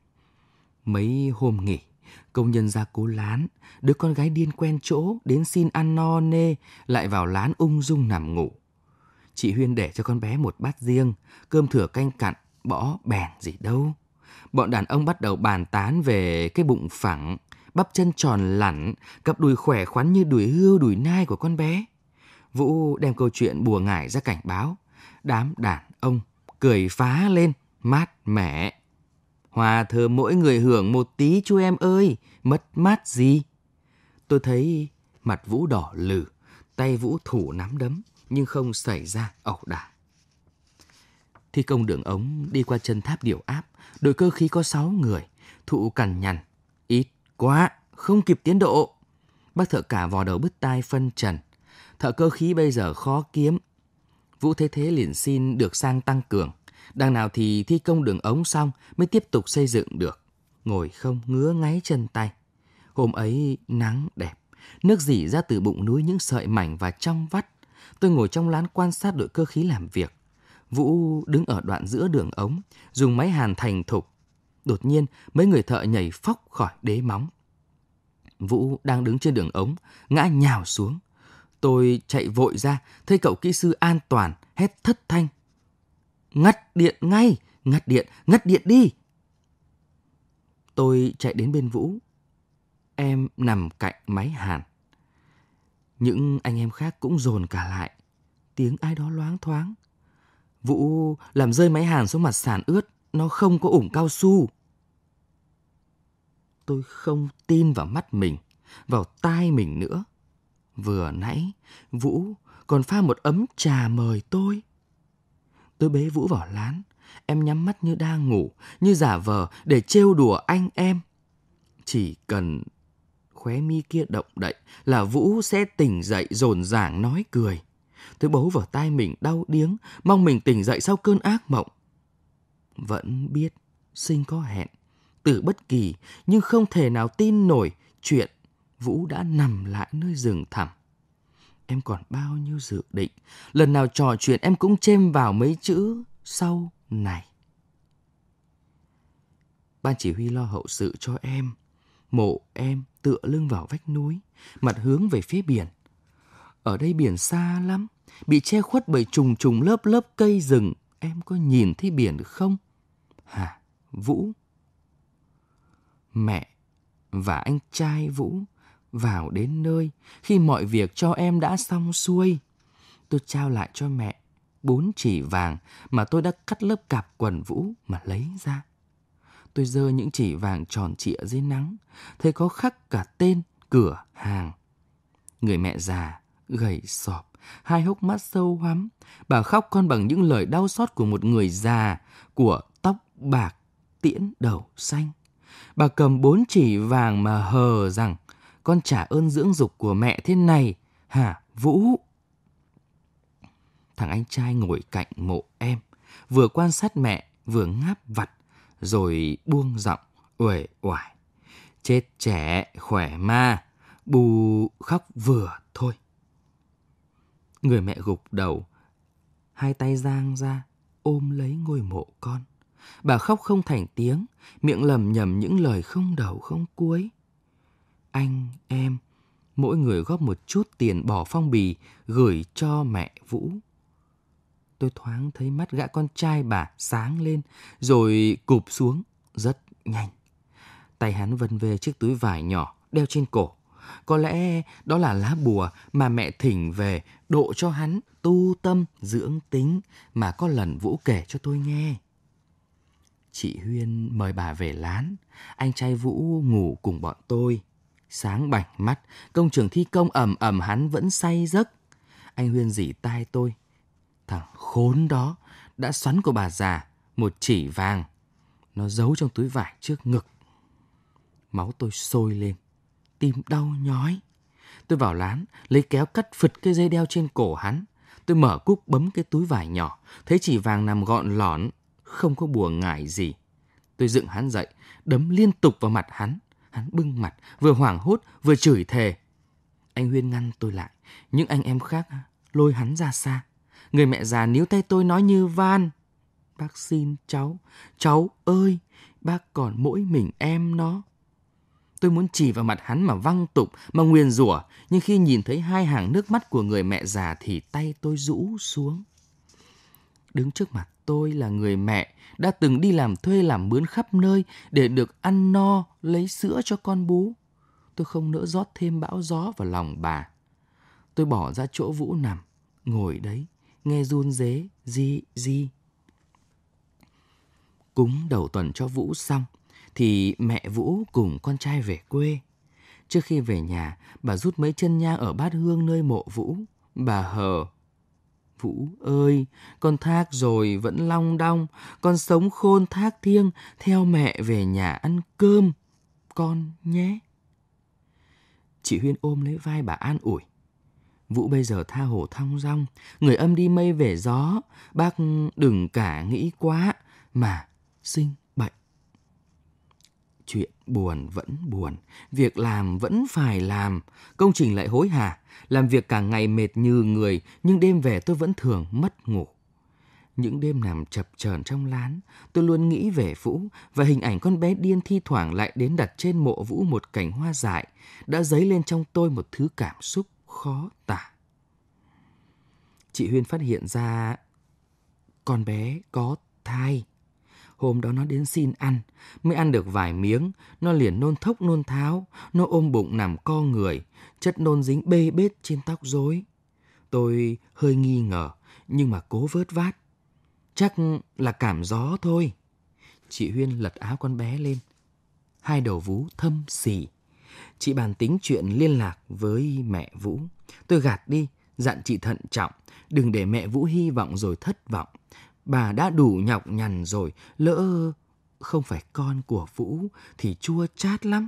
Mấy hôm nghỉ, công nhân ra cố lán, đứa con gái điên quen chỗ đến xin ăn no nê, lại vào lán ung dung nằm ngủ. Chị Huyên để cho con bé một bát riêng, cơm thừa canh cặn, bỏ bèn gì đâu. Bọn đàn ông bắt đầu bàn tán về cái bụng phẳng, bắp chân tròn lẳn, cặp đùi khỏe khoắn như đùi hươu đùi nai của con bé. Vũ đem câu chuyện bùa ngải ra cảnh báo. Đám đàn ông cười phá lên, mát mẻ. Hòa thơm mỗi người hưởng một tí chú em ơi, mất mát gì. Tôi thấy mặt Vũ đỏ lừ, tay Vũ thủ nắm đấm, nhưng không xảy ra ẩu đả. Thi công đường ống đi qua chân tháp điệu áp, đội cơ khí có sáu người, thụ cằn nhằn. Ít quá, không kịp tiến độ. Bác thợ cả vò đầu bứt tai phân trần. Thợ cơ khí bây giờ khó kiếm. Vũ thế thế liền xin được sang tăng cường. Đằng nào thì thi công đường ống xong mới tiếp tục xây dựng được. Ngồi không ngứa ngáy chân tay. Hôm ấy nắng đẹp, nước rỉ ra từ bụng núi những sợi mảnh và trong vắt. Tôi ngồi trong lán quan sát đội cơ khí làm việc. Vũ đứng ở đoạn giữa đường ống, dùng máy hàn thành thục. Đột nhiên, mấy người thợ nhảy phóc khỏi đế móng. Vũ đang đứng trên đường ống, ngã nhào xuống. Tôi chạy vội ra, thấy cậu kỹ sư an toàn, hét thất thanh. Ngắt điện ngay, ngắt điện, ngắt điện đi. Tôi chạy đến bên Vũ. Em nằm cạnh máy hàn. Những anh em khác cũng dồn cả lại. Tiếng ai đó loáng thoáng. Vũ làm rơi máy hàn xuống mặt sàn ướt, nó không có ủng cao su. Tôi không tin vào mắt mình, vào tai mình nữa. Vừa nãy, Vũ còn pha một ấm trà mời tôi. Tôi bế Vũ vào lán, em nhắm mắt như đang ngủ, như giả vờ để trêu đùa anh em. Chỉ cần khóe mi kia động đậy là Vũ sẽ tỉnh dậy rồn ràng nói cười. Tôi bấu vào tai mình đau điếng, mong mình tỉnh dậy sau cơn ác mộng. Vẫn biết sinh có hẹn, tử bất kỳ, nhưng không thể nào tin nổi chuyện Vũ đã nằm lại nơi rừng thẳm. Em còn bao nhiêu dự định, lần nào trò chuyện em cũng chêm vào mấy chữ sau này. Ban chỉ huy lo hậu sự cho em. Mộ em tựa lưng vào vách núi, mặt hướng về phía biển. Ở đây biển xa lắm, bị che khuất bởi trùng trùng lớp lớp cây rừng. Em có nhìn thấy biển không? Hả, Vũ? Mẹ và anh trai Vũ vào đến nơi khi mọi việc cho em đã xong xuôi. Tôi trao lại cho mẹ bốn chỉ vàng mà tôi đã cắt lớp cạp quần Vũ mà lấy ra. Tôi giơ những chỉ vàng tròn trịa dưới nắng, thấy có khắc cả tên cửa hàng. Người mẹ già, gầy sọp, hai hốc mắt sâu hoắm. Bà khóc con bằng những lời đau xót của một người già, của tóc bạc, tiễn đầu xanh. Bà cầm bốn chỉ vàng mà hờ rằng con trả ơn dưỡng dục của mẹ thế này, hả Vũ? Thằng anh trai ngồi cạnh mộ em, vừa quan sát mẹ, vừa ngáp vặt, rồi buông giọng uể oải. Chết trẻ, khỏe ma, bù khóc vừa thôi. Người mẹ gục đầu, hai tay giang ra, ôm lấy ngôi mộ con. Bà khóc không thành tiếng, miệng lầm nhầm những lời không đầu không cuối. Anh, em, mỗi người góp một chút tiền bỏ phong bì gửi cho mẹ Vũ. Tôi thoáng thấy mắt gã con trai bà sáng lên, rồi cụp xuống rất nhanh. Tay hắn vân về chiếc túi vải nhỏ đeo trên cổ. Có lẽ đó là lá bùa mà mẹ thỉnh về độ cho hắn tu tâm dưỡng tính mà có lần Vũ kể cho tôi nghe. Chị Huyên mời bà về lán, anh trai Vũ ngủ cùng bọn tôi. Sáng bảnh mắt, công trường thi công ầm ầm hắn vẫn say giấc. Anh Huyên rỉ tai tôi. Thằng khốn đó đã xoắn của bà già một chỉ vàng. Nó giấu trong túi vải trước ngực. Máu tôi sôi lên, tim đau nhói. Tôi vào lán, lấy kéo cắt phật cái dây đeo trên cổ hắn. Tôi mở cúc bấm cái túi vải nhỏ, thấy chỉ vàng nằm gọn lỏn, không có bùa ngải gì. Tôi dựng hắn dậy, đấm liên tục vào mặt hắn. Hắn bưng mặt, vừa hoảng hốt, vừa chửi thề. Anh Huyên ngăn tôi lại, những anh em khác lôi hắn ra xa. Người mẹ già níu tay tôi nói như van. Bác xin cháu, cháu ơi, bác còn mỗi mình em nó. Tôi muốn chỉ vào mặt hắn mà văng tục, mà nguyền rủa, nhưng khi nhìn thấy hai hàng nước mắt của người mẹ già thì tay tôi rũ xuống. Đứng trước mặt tôi là người mẹ đã từng đi làm thuê làm mướn khắp nơi để được ăn no, lấy sữa cho con bú. Tôi không nỡ rót thêm bão gió vào lòng bà. Tôi bỏ ra chỗ Vũ nằm, ngồi đấy, nghe run rế, di, di. Cúng đầu tuần cho Vũ xong, thì mẹ Vũ cùng con trai về quê. Trước khi về nhà, bà rút mấy chân nhang ở bát hương nơi mộ Vũ. Bà hờ. Vũ ơi, con thác rồi vẫn long đong, con sống khôn thác thiêng, theo mẹ về nhà ăn cơm, con nhé. Chị Huyên ôm lấy vai bà an ủi. Vũ bây giờ tha hồ thong dong, người âm đi mây về gió, bác đừng cả nghĩ quá mà sinh bệnh. Chuyện buồn vẫn buồn, việc làm vẫn phải làm, công trình lại hối hả, làm việc cả ngày mệt như người, nhưng đêm về tôi vẫn thường mất ngủ. Những đêm nằm chập chờn trong lán, tôi luôn nghĩ về Vũ và hình ảnh con bé điên thi thoảng lại đến đặt trên mộ Vũ một cành hoa dại đã dấy lên trong tôi một thứ cảm xúc khó tả. Chị Huyên phát hiện ra con bé có thai. Hôm đó nó đến xin ăn, mới ăn được vài miếng, nó liền nôn thốc nôn tháo, nó ôm bụng nằm co người, chất nôn dính bê bết trên tóc rối. Tôi hơi nghi ngờ, nhưng mà cố vớt vát. Chắc là cảm gió thôi. Chị Huyên lật áo con bé lên. Hai đầu vú thâm xỉ. Chị bàn tính chuyện liên lạc với mẹ Vũ. Tôi gạt đi, dặn chị thận trọng, đừng để mẹ Vũ hy vọng rồi thất vọng. Bà đã đủ nhọc nhằn rồi, lỡ không phải con của Vũ thì chua chát lắm.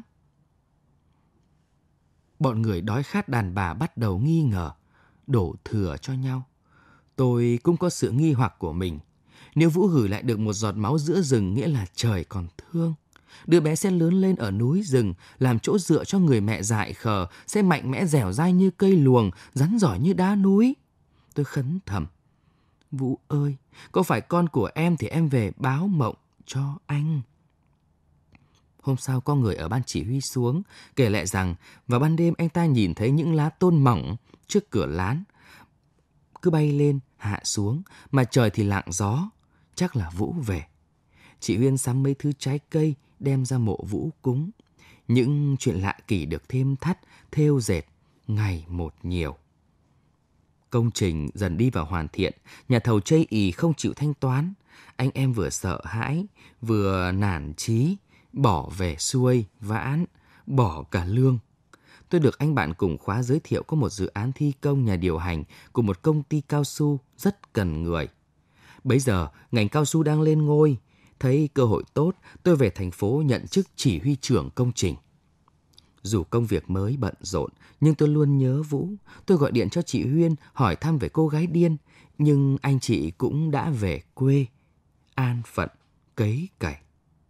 Bọn người đói khát đàn bà bắt đầu nghi ngờ, đổ thừa cho nhau. Tôi cũng có sự nghi hoặc của mình. Nếu Vũ gửi lại được một giọt máu giữa rừng nghĩa là trời còn thương. Đứa bé sẽ lớn lên ở núi rừng, làm chỗ dựa cho người mẹ dại khờ, sẽ mạnh mẽ dẻo dai như cây luồng, rắn giỏi như đá núi. Tôi khấn thầm. Vũ ơi, có phải con của em thì em về báo mộng cho anh. Hôm sau có người ở ban chỉ huy xuống, kể lại rằng vào ban đêm anh ta nhìn thấy những lá tôn mỏng trước cửa lán. Cứ bay lên, hạ xuống, mà trời thì lặng gió, chắc là Vũ về. Chị Huyên sắm mấy thứ trái cây, đem ra mộ Vũ cúng. Những chuyện lạ kỳ được thêm thắt, thêu dệt, ngày một nhiều. Công trình dần đi vào hoàn thiện, nhà thầu chây ỳ không chịu thanh toán. Anh em vừa sợ hãi, vừa nản chí, bỏ về xuôi, vãn, bỏ cả lương. Tôi được anh bạn cùng khóa giới thiệu có một dự án thi công nhà điều hành của một công ty cao su rất cần người. Bấy giờ, ngành cao su đang lên ngôi. Thấy cơ hội tốt, tôi về thành phố nhận chức chỉ huy trưởng công trình. Dù công việc mới bận rộn, nhưng tôi luôn nhớ Vũ. Tôi gọi điện cho chị Huyên hỏi thăm về cô gái điên, nhưng anh chị cũng đã về quê, an phận, cấy cày.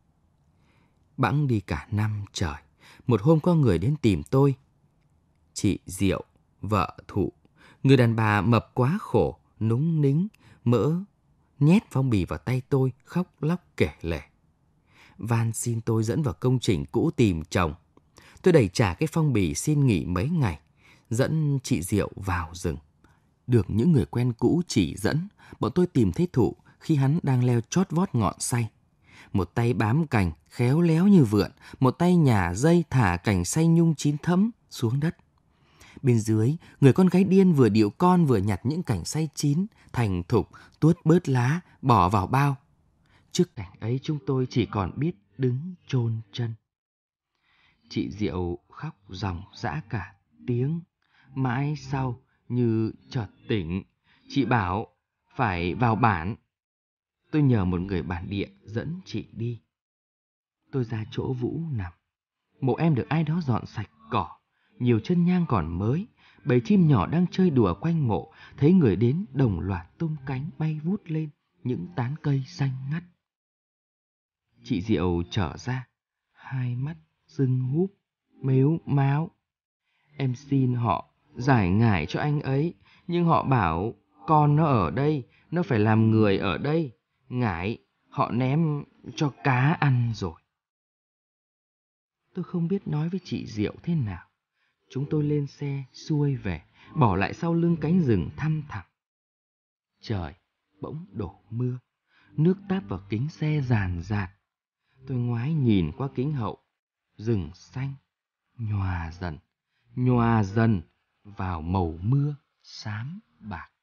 Bẵng đi cả năm trời, một hôm có người đến tìm tôi. Chị Diệu, vợ Thụ, người đàn bà mập quá khổ, núng nính, mỡ, nhét phong bì vào tay tôi, khóc lóc kể lể. Van xin tôi dẫn vào công trình cũ tìm chồng. Tôi đẩy trả cái phong bì xin nghỉ mấy ngày, dẫn chị Diệu vào rừng. Được những người quen cũ chỉ dẫn, bọn tôi tìm thấy Thụ khi hắn đang leo chót vót ngọn xay. Một tay bám cành, khéo léo như vượn, một tay nhả dây thả cành xay nhung chín thấm xuống đất. Bên dưới, người con gái điên vừa điệu con vừa nhặt những cành xay chín, thành thục, tuốt bớt lá, bỏ vào bao. Trước cảnh ấy chúng tôi chỉ còn biết đứng chôn chân. Chị Diệu khóc ròng rã cả tiếng. Mãi sau, như chợt tỉnh, chị bảo phải vào bản. Tôi nhờ một người bản địa dẫn chị đi. Tôi ra chỗ Vũ nằm. Mộ em được ai đó dọn sạch cỏ, nhiều chân nhang còn mới. Bầy chim nhỏ đang chơi đùa quanh mộ, thấy người đến đồng loạt tung cánh bay vút lên những tán cây xanh ngắt. Chị Diệu trở ra, hai mắt sưng húp, mếu máo. Em xin họ giải ngải cho anh ấy, nhưng họ bảo con nó ở đây, nó phải làm người ở đây. Ngải họ ném cho cá ăn rồi. Tôi không biết nói với chị Diệu thế nào. Chúng tôi lên xe xuôi về, bỏ lại sau lưng cánh rừng thăm thẳm. Trời bỗng đổ mưa, nước táp vào kính xe ràn rạt. Tôi ngoái nhìn qua kính hậu, rừng xanh nhòa dần, nhòa dần vào màu mưa xám bạc.